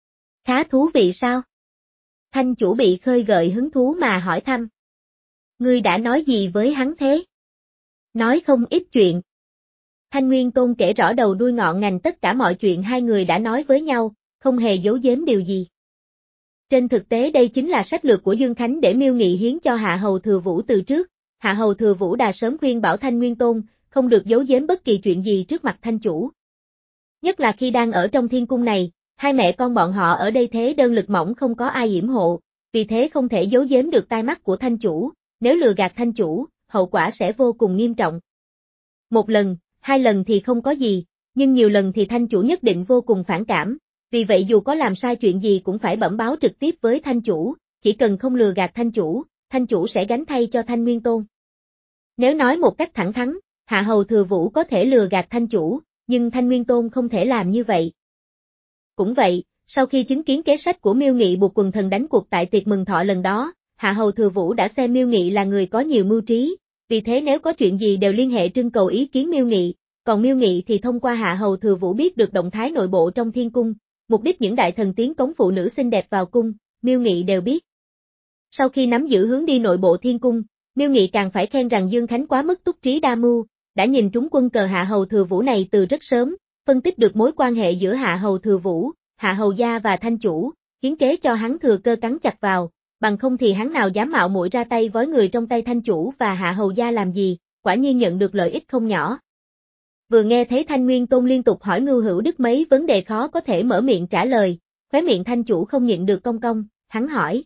Khá thú vị sao? Thanh chủ bị khơi gợi hứng thú mà hỏi thăm. Ngươi đã nói gì với hắn thế? Nói không ít chuyện. Thanh Nguyên Tôn kể rõ đầu đuôi ngọn ngành tất cả mọi chuyện hai người đã nói với nhau, không hề giấu giếm điều gì. Trên thực tế đây chính là sách lược của Dương Khánh để Miêu Nghị hiến cho Hạ Hầu Thừa Vũ từ trước. Hạ Hầu Thừa Vũ đã sớm khuyên bảo Thanh Nguyên Tôn, không được giấu giếm bất kỳ chuyện gì trước mặt Thanh chủ. Nhất là khi đang ở trong thiên cung này, hai mẹ con bọn họ ở đây thế đơn lực mỏng không có ai yểm hộ, vì thế không thể giấu giếm được tai mắt của Thanh chủ, nếu lừa gạt Thanh chủ, hậu quả sẽ vô cùng nghiêm trọng. Một lần, hai lần thì không có gì, nhưng nhiều lần thì Thanh chủ nhất định vô cùng phản cảm, vì vậy dù có làm sai chuyện gì cũng phải bẩm báo trực tiếp với Thanh chủ, chỉ cần không lừa gạt Thanh chủ, Thanh chủ sẽ gánh thay cho Thanh Nguyên Tôn. Nếu nói một cách thẳng thắn, Hạ Hầu Thừa Vũ có thể lừa gạt Thanh chủ, nhưng Thanh Nguyên Tôn không thể làm như vậy. Cũng vậy, sau khi chứng kiến kế sách của Miêu Nghị buộc quần thần đánh cuộc tại tiệc mừng thọ lần đó, Hạ Hầu Thừa Vũ đã xem Miêu Nghị là người có nhiều mưu trí, vì thế nếu có chuyện gì đều liên hệ trưng cầu ý kiến Miêu Nghị, còn Miêu Nghị thì thông qua Hạ Hầu Thừa Vũ biết được động thái nội bộ trong thiên cung, mục đích những đại thần tiến cống phụ nữ xinh đẹp vào cung, Miêu Nghị đều biết. Sau khi nắm giữ hướng đi nội bộ thiên cung, Miêu Nghị càng phải khen rằng Dương Khánh quá mức túc trí đa mưu, đã nhìn trúng quân cờ Hạ Hầu Thừa Vũ này từ rất sớm, phân tích được mối quan hệ giữa Hạ Hầu Thừa Vũ, Hạ Hầu gia và Thanh chủ, hiến kế cho hắn thừa cơ cắn chặt vào, bằng không thì hắn nào dám mạo muội ra tay với người trong tay Thanh chủ và Hạ Hầu gia làm gì, quả nhiên nhận được lợi ích không nhỏ. Vừa nghe thấy Thanh Nguyên Tôn liên tục hỏi Ngưu Hữu Đức mấy vấn đề khó có thể mở miệng trả lời, khóe miệng Thanh chủ không nhịn được cong cong, hắn hỏi.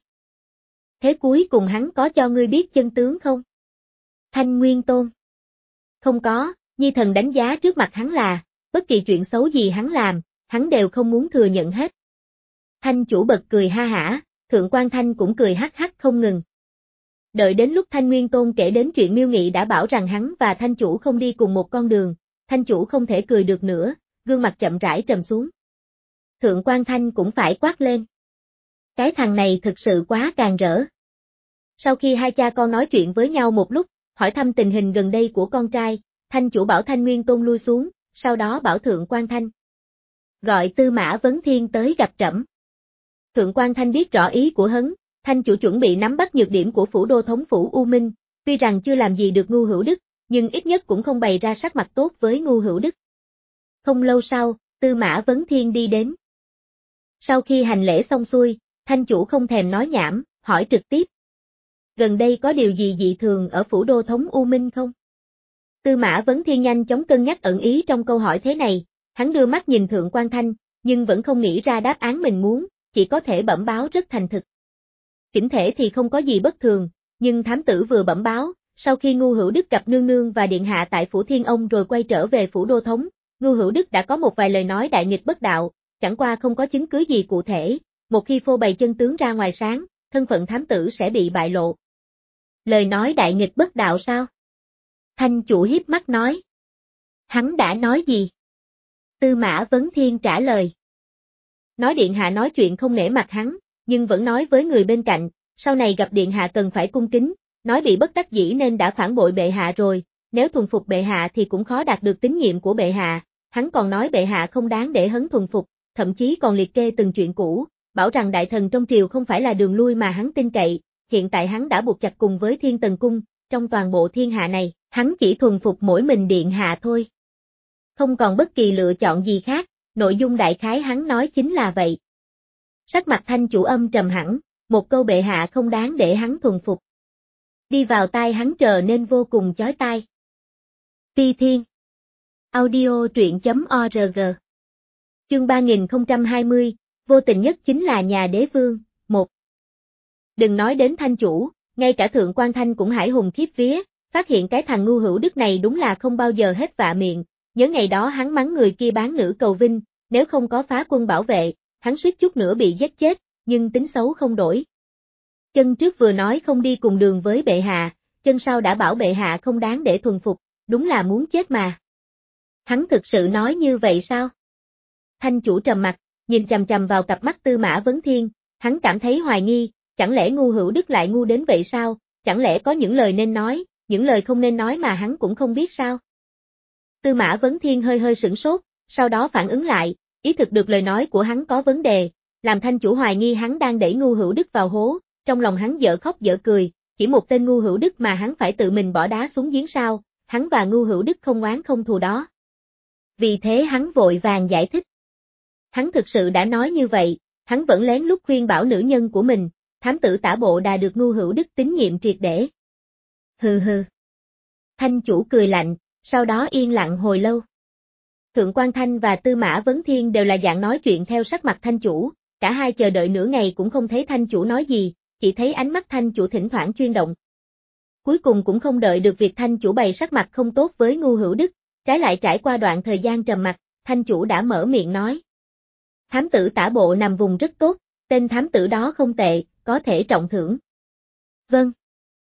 Thế cuối cùng hắn có cho ngươi biết chân tướng không? Thanh Nguyên Tôn. Không có, Nhi Thần đánh giá trước mặt hắn là, bất kỳ chuyện xấu gì hắn làm, hắn đều không muốn thừa nhận hết. Thanh chủ bật cười ha hả, Thượng quan Thanh cũng cười hắc hắc không ngừng. Đợi đến lúc Thanh Nguyên Tôn kể đến chuyện Miêu Nghị đã bảo rằng hắn và Thanh chủ không đi cùng một con đường, Thanh chủ không thể cười được nữa, gương mặt chậm rãi trầm xuống. Thượng quan Thanh cũng phải quát lên. Cái thằng này thực sự quá càng rỡ. Sau khi hai cha con nói chuyện với nhau một lúc, hỏi thăm tình hình gần đây của con trai, Thanh chủ bảo Thanh Nguyên Tôn lui xuống, sau đó bảo Thượng quan Thanh. Gọi Tư Mã Vấn Thiên tới gặp trẫm. Thượng quan Thanh biết rõ ý của hắn, Thanh chủ chuẩn bị nắm bắt nhược điểm của phủ đô thống phủ U Minh, tuy rằng chưa làm gì được Ngưu Hữu Đức, nhưng ít nhất cũng không bày ra sắc mặt tốt với Ngưu Hữu Đức. Không lâu sau, Tư Mã Vấn Thiên đi đến. Sau khi hành lễ xong xuôi, Thanh chủ không thèm nói nhảm, hỏi trực tiếp. Gần đây có điều gì dị thường ở phủ đô thống U Minh không? Tư Mã Vấn Thiên nhanh chóng cân nhắc ẩn ý trong câu hỏi thế này, hắn đưa mắt nhìn Thượng quan Thanh, nhưng vẫn không nghĩ ra đáp án mình muốn, chỉ có thể bẩm báo rất thành thực. Chỉnh thể thì không có gì bất thường, nhưng thám tử vừa bẩm báo, sau khi Ngưu Hữu Đức gặp nương nương và điện hạ tại phủ Thiên Ông rồi quay trở về phủ đô thống, Ngưu Hữu Đức đã có một vài lời nói đại nghịch bất đạo, chẳng qua không có chứng cứ gì cụ thể, một khi phô bày chân tướng ra ngoài sáng, thân phận thám tử sẽ bị bại lộ. Lời nói đại nghịch bất đạo sao? Thanh chủ hiếp mắt nói. Hắn đã nói gì? Tư Mã Vấn Thiên trả lời. Nói điện hạ nói chuyện không nể mặt hắn, nhưng vẫn nói với người bên cạnh, sau này gặp điện hạ cần phải cung kính, nói bị bất đắc dĩ nên đã phản bội bệ hạ rồi, nếu thuần phục bệ hạ thì cũng khó đạt được tín nhiệm của bệ hạ, hắn còn nói bệ hạ không đáng để hắn thuần phục, thậm chí còn liệt kê từng chuyện cũ, bảo rằng đại thần trong triều không phải là đường lui mà hắn tin cậy, hiện tại hắn đã buộc chặt cùng với Thiên Tần Cung, trong toàn bộ thiên hạ này, hắn chỉ thuần phục mỗi mình điện hạ thôi. Không còn bất kỳ lựa chọn gì khác, nội dung đại khái hắn nói chính là vậy. Sắc mặt Thanh chủ âm trầm hẳn, một câu bệ hạ không đáng để hắn thuần phục. Đi vào tai hắn trở nên vô cùng chói tai. Ti Thiên Audio truyện chấm org Chương ba nghìn không trăm hai mươi, vô tình nhất chính là nhà đế vương, một. Đừng nói đến Thanh chủ, ngay cả Thượng quan Thanh cũng hải hùng khiếp vía, phát hiện cái thằng Ngưu Hữu Đức này đúng là không bao giờ hết vạ miệng, nhớ ngày đó hắn mắng người kia bán nữ cầu vinh, nếu không có phá quân bảo vệ, hắn suýt chút nữa bị giết chết, nhưng tính xấu không đổi. Chân trước vừa nói không đi cùng đường với bệ hạ, chân sau đã bảo bệ hạ không đáng để thuần phục, đúng là muốn chết mà. Hắn thực sự nói như vậy sao? Thanh chủ trầm mặt, nhìn chằm chằm vào cặp mắt Tư Mã Vấn Thiên, hắn cảm thấy hoài nghi, chẳng lẽ Ngưu Hữu Đức lại ngu đến vậy sao, chẳng lẽ có những lời nên nói, những lời không nên nói mà hắn cũng không biết sao? Tư Mã Vấn Thiên hơi hơi sửng sốt, sau đó phản ứng lại, ý thức được lời nói của hắn có vấn đề, làm Thanh chủ hoài nghi hắn đang đẩy Ngu Hữu Đức vào hố, trong lòng hắn dở khóc dở cười, chỉ một tên Ngu Hữu Đức mà hắn phải tự mình bỏ đá xuống giếng sao, hắn và Ngu Hữu Đức không oán không thù đó. Vì thế hắn vội vàng giải thích. Hắn thực sự đã nói như vậy, hắn vẫn lén lút khuyên bảo nữ nhân của mình, thám tử Tả Bộ đã được Ngu Hữu Đức tín nhiệm triệt để. Hừ hừ. Thanh chủ cười lạnh, sau đó yên lặng hồi lâu. Thượng quan Thanh và Tư Mã Vấn Thiên đều là dạng nói chuyện theo sắc mặt Thanh chủ, cả hai chờ đợi nửa ngày cũng không thấy Thanh chủ nói gì, chỉ thấy ánh mắt Thanh chủ thỉnh thoảng chuyên động. Cuối cùng cũng không đợi được việc Thanh chủ bày sắc mặt không tốt với Ngu Hữu Đức, trái lại trải qua đoạn thời gian trầm mặc, Thanh chủ đã mở miệng nói. Thám tử Tả Bộ nằm vùng rất tốt, tên thám tử đó không tệ, có thể trọng thưởng. Vâng.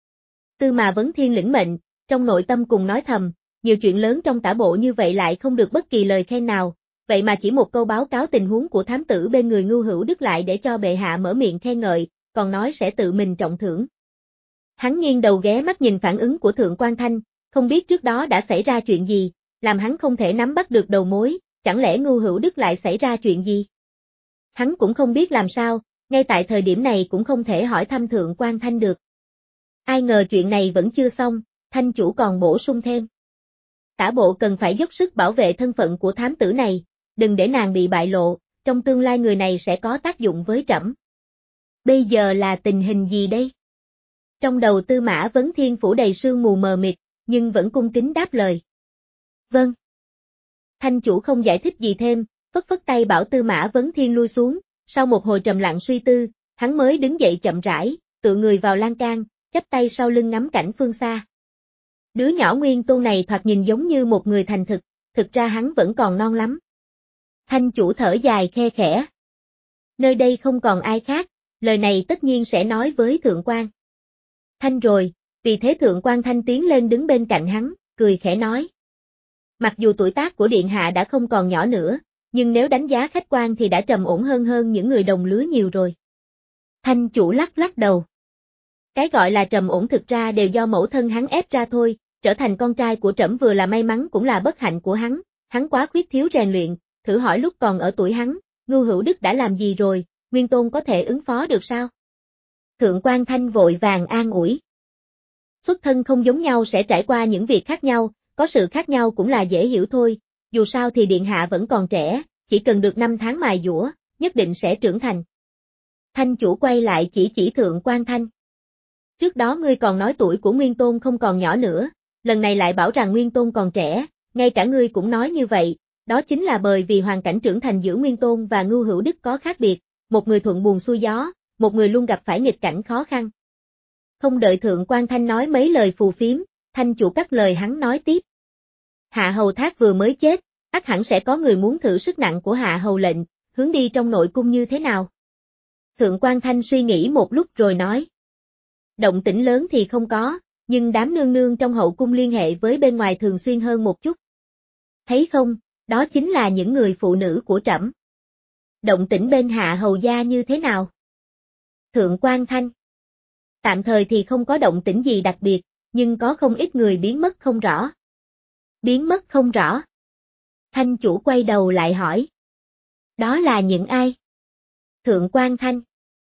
Tư Mã Vấn Thiên lĩnh mệnh, trong nội tâm cùng nói thầm, nhiều chuyện lớn trong Tả Bộ như vậy lại không được bất kỳ lời khen nào, vậy mà chỉ một câu báo cáo tình huống của thám tử bên người Ngu Hữu Đức lại để cho bệ hạ mở miệng khen ngợi, còn nói sẽ tự mình trọng thưởng. Hắn nghiêng đầu ghé mắt nhìn phản ứng của Thượng quan Thanh, không biết trước đó đã xảy ra chuyện gì, làm hắn không thể nắm bắt được đầu mối, chẳng lẽ Ngu Hữu Đức lại xảy ra chuyện gì? Hắn cũng không biết làm sao, ngay tại thời điểm này cũng không thể hỏi thăm Thượng quan Thanh được. Ai ngờ chuyện này vẫn chưa xong, Thanh chủ còn bổ sung thêm. Tả Bộ cần phải dốc sức bảo vệ thân phận của thám tử này, đừng để nàng bị bại lộ, trong tương lai người này sẽ có tác dụng với trẫm. Bây giờ là tình hình gì đây? Trong đầu Tư Mã Vấn Thiên phủ đầy sương mù mờ mịt, nhưng vẫn cung kính đáp lời. Vâng. Thanh chủ không giải thích gì thêm, phất phất tay bảo Tư Mã Vấn Thiên lui xuống, sau một hồi trầm lặng suy tư, hắn mới đứng dậy chậm rãi, tựa người vào lan can, chắp tay sau lưng ngắm cảnh phương xa. Đứa nhỏ Nguyên Tôn này thoạt nhìn giống như một người thành thực, thực ra hắn vẫn còn non lắm. Thanh chủ thở dài khe khẽ. Nơi đây không còn ai khác, lời này tất nhiên sẽ nói với Thượng quan Thanh rồi, vì thế Thượng quan Thanh tiến lên đứng bên cạnh hắn, cười khẽ nói. Mặc dù tuổi tác của Điện Hạ đã không còn nhỏ nữa, nhưng nếu đánh giá khách quan thì đã trầm ổn hơn hơn những người đồng lứa nhiều rồi. Thanh chủ lắc lắc đầu. Cái gọi là trầm ổn thực ra đều do mẫu thân hắn ép ra thôi, trở thành con trai của trẫm vừa là may mắn cũng là bất hạnh của hắn, hắn quá khuyết thiếu rèn luyện, thử hỏi lúc còn ở tuổi hắn, Ngu Hữu Đức đã làm gì rồi, Nguyên Tôn có thể ứng phó được sao? Thượng quan Thanh vội vàng an ủi. Xuất thân không giống nhau sẽ trải qua những việc khác nhau, có sự khác nhau cũng là dễ hiểu thôi, dù sao thì Điện Hạ vẫn còn trẻ, chỉ cần được năm tháng mài dũa, nhất định sẽ trưởng thành. Thanh chủ quay lại chỉ chỉ Thượng quan Thanh. Trước đó ngươi còn nói tuổi của Nguyên Tôn không còn nhỏ nữa, lần này lại bảo rằng Nguyên Tôn còn trẻ, ngay cả ngươi cũng nói như vậy, đó chính là bởi vì hoàn cảnh trưởng thành giữa Nguyên Tôn và Ngu Hữu Đức có khác biệt, một người thuận buồm xuôi gió, một người luôn gặp phải nghịch cảnh khó khăn. Không đợi Thượng quan Thanh nói mấy lời phù phiếm, Thanh chủ cắt lời hắn nói tiếp. Hạ Hầu Thác vừa mới chết, ắt hẳn sẽ có người muốn thử sức nặng của Hạ Hầu lệnh, hướng đi trong nội cung như thế nào? Thượng quan Thanh suy nghĩ một lúc rồi nói. Động tĩnh lớn thì không có, nhưng đám nương nương trong hậu cung liên hệ với bên ngoài thường xuyên hơn một chút. Thấy không, đó chính là những người phụ nữ của trẫm. Động tĩnh bên Hạ Hầu gia như thế nào? Thượng quan Thanh. Tạm thời thì không có động tĩnh gì đặc biệt, nhưng có không ít người biến mất không rõ. Biến mất không rõ. Thanh chủ quay đầu lại hỏi. Đó là những ai? Thượng quan Thanh.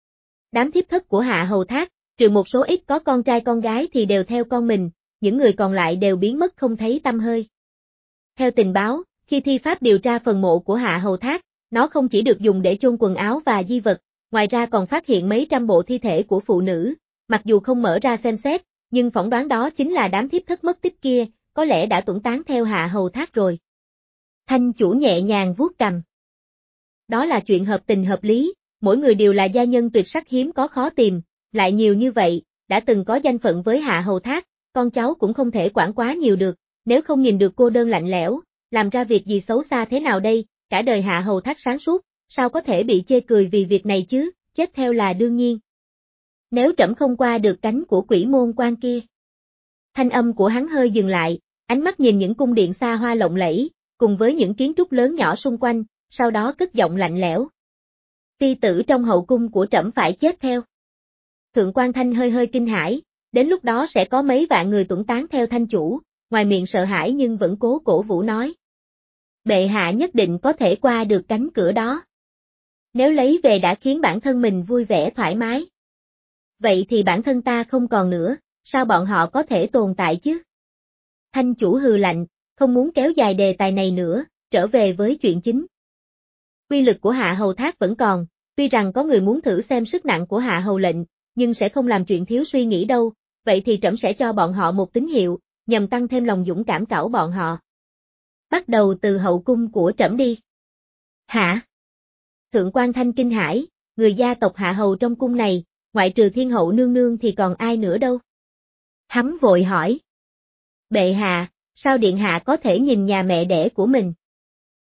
Đám thiếp thất của Hạ Hầu Thác, trừ một số ít có con trai con gái thì đều theo con mình, những người còn lại đều biến mất không thấy tăm hơi. Theo tình báo, khi thi pháp điều tra phần mộ của Hạ Hầu Thác, nó không chỉ được dùng để chôn quần áo và di vật, ngoài ra còn phát hiện mấy trăm bộ thi thể của phụ nữ, mặc dù không mở ra xem xét, nhưng phỏng đoán đó chính là đám thiếp thất mất tích kia, có lẽ đã tuẫn tán theo Hạ Hầu Thác rồi. Thanh chủ nhẹ nhàng vuốt cằm. Đó là chuyện hợp tình hợp lý, mỗi người đều là gia nhân tuyệt sắc hiếm có khó tìm, lại nhiều như vậy, đã từng có danh phận với Hạ Hầu Thác, con cháu cũng không thể quản quá nhiều được, nếu không nhìn được cô đơn lạnh lẽo, làm ra việc gì xấu xa thế nào đây, cả đời Hạ Hầu Thác sáng suốt, sao có thể bị chê cười vì việc này chứ, chết theo là đương nhiên. Nếu trẫm không qua được cánh của quỷ môn quan kia. Thanh âm của hắn hơi dừng lại, ánh mắt nhìn những cung điện xa hoa lộng lẫy, cùng với những kiến trúc lớn nhỏ xung quanh, sau đó cất giọng lạnh lẽo. Phi tử trong hậu cung của trẫm phải chết theo. Thượng quan Thanh hơi hơi kinh hãi, đến lúc đó sẽ có mấy vạn người tuẫn tán theo Thanh chủ, ngoài miệng sợ hãi nhưng vẫn cố cổ vũ nói. Bệ hạ nhất định có thể qua được cánh cửa đó. Nếu lấy về đã khiến bản thân mình vui vẻ thoải mái. Vậy thì bản thân ta không còn nữa, sao bọn họ có thể tồn tại chứ? Thanh chủ hừ lạnh, không muốn kéo dài đề tài này nữa, trở về với chuyện chính. Quy lực của Hạ Hầu Thác vẫn còn, tuy rằng có người muốn thử xem sức nặng của Hạ Hầu lệnh, nhưng sẽ không làm chuyện thiếu suy nghĩ đâu, vậy thì trẫm sẽ cho bọn họ một tín hiệu, nhằm tăng thêm lòng dũng cảm cảo bọn họ. Bắt đầu từ hậu cung của trẫm đi. Hả? Thượng quan Thanh kinh hãi, người gia tộc Hạ Hầu trong cung này, ngoại trừ Thiên hậu nương nương thì còn ai nữa đâu? Hắn vội hỏi. Bệ hạ, sao điện hạ có thể nhìn nhà mẹ đẻ của mình?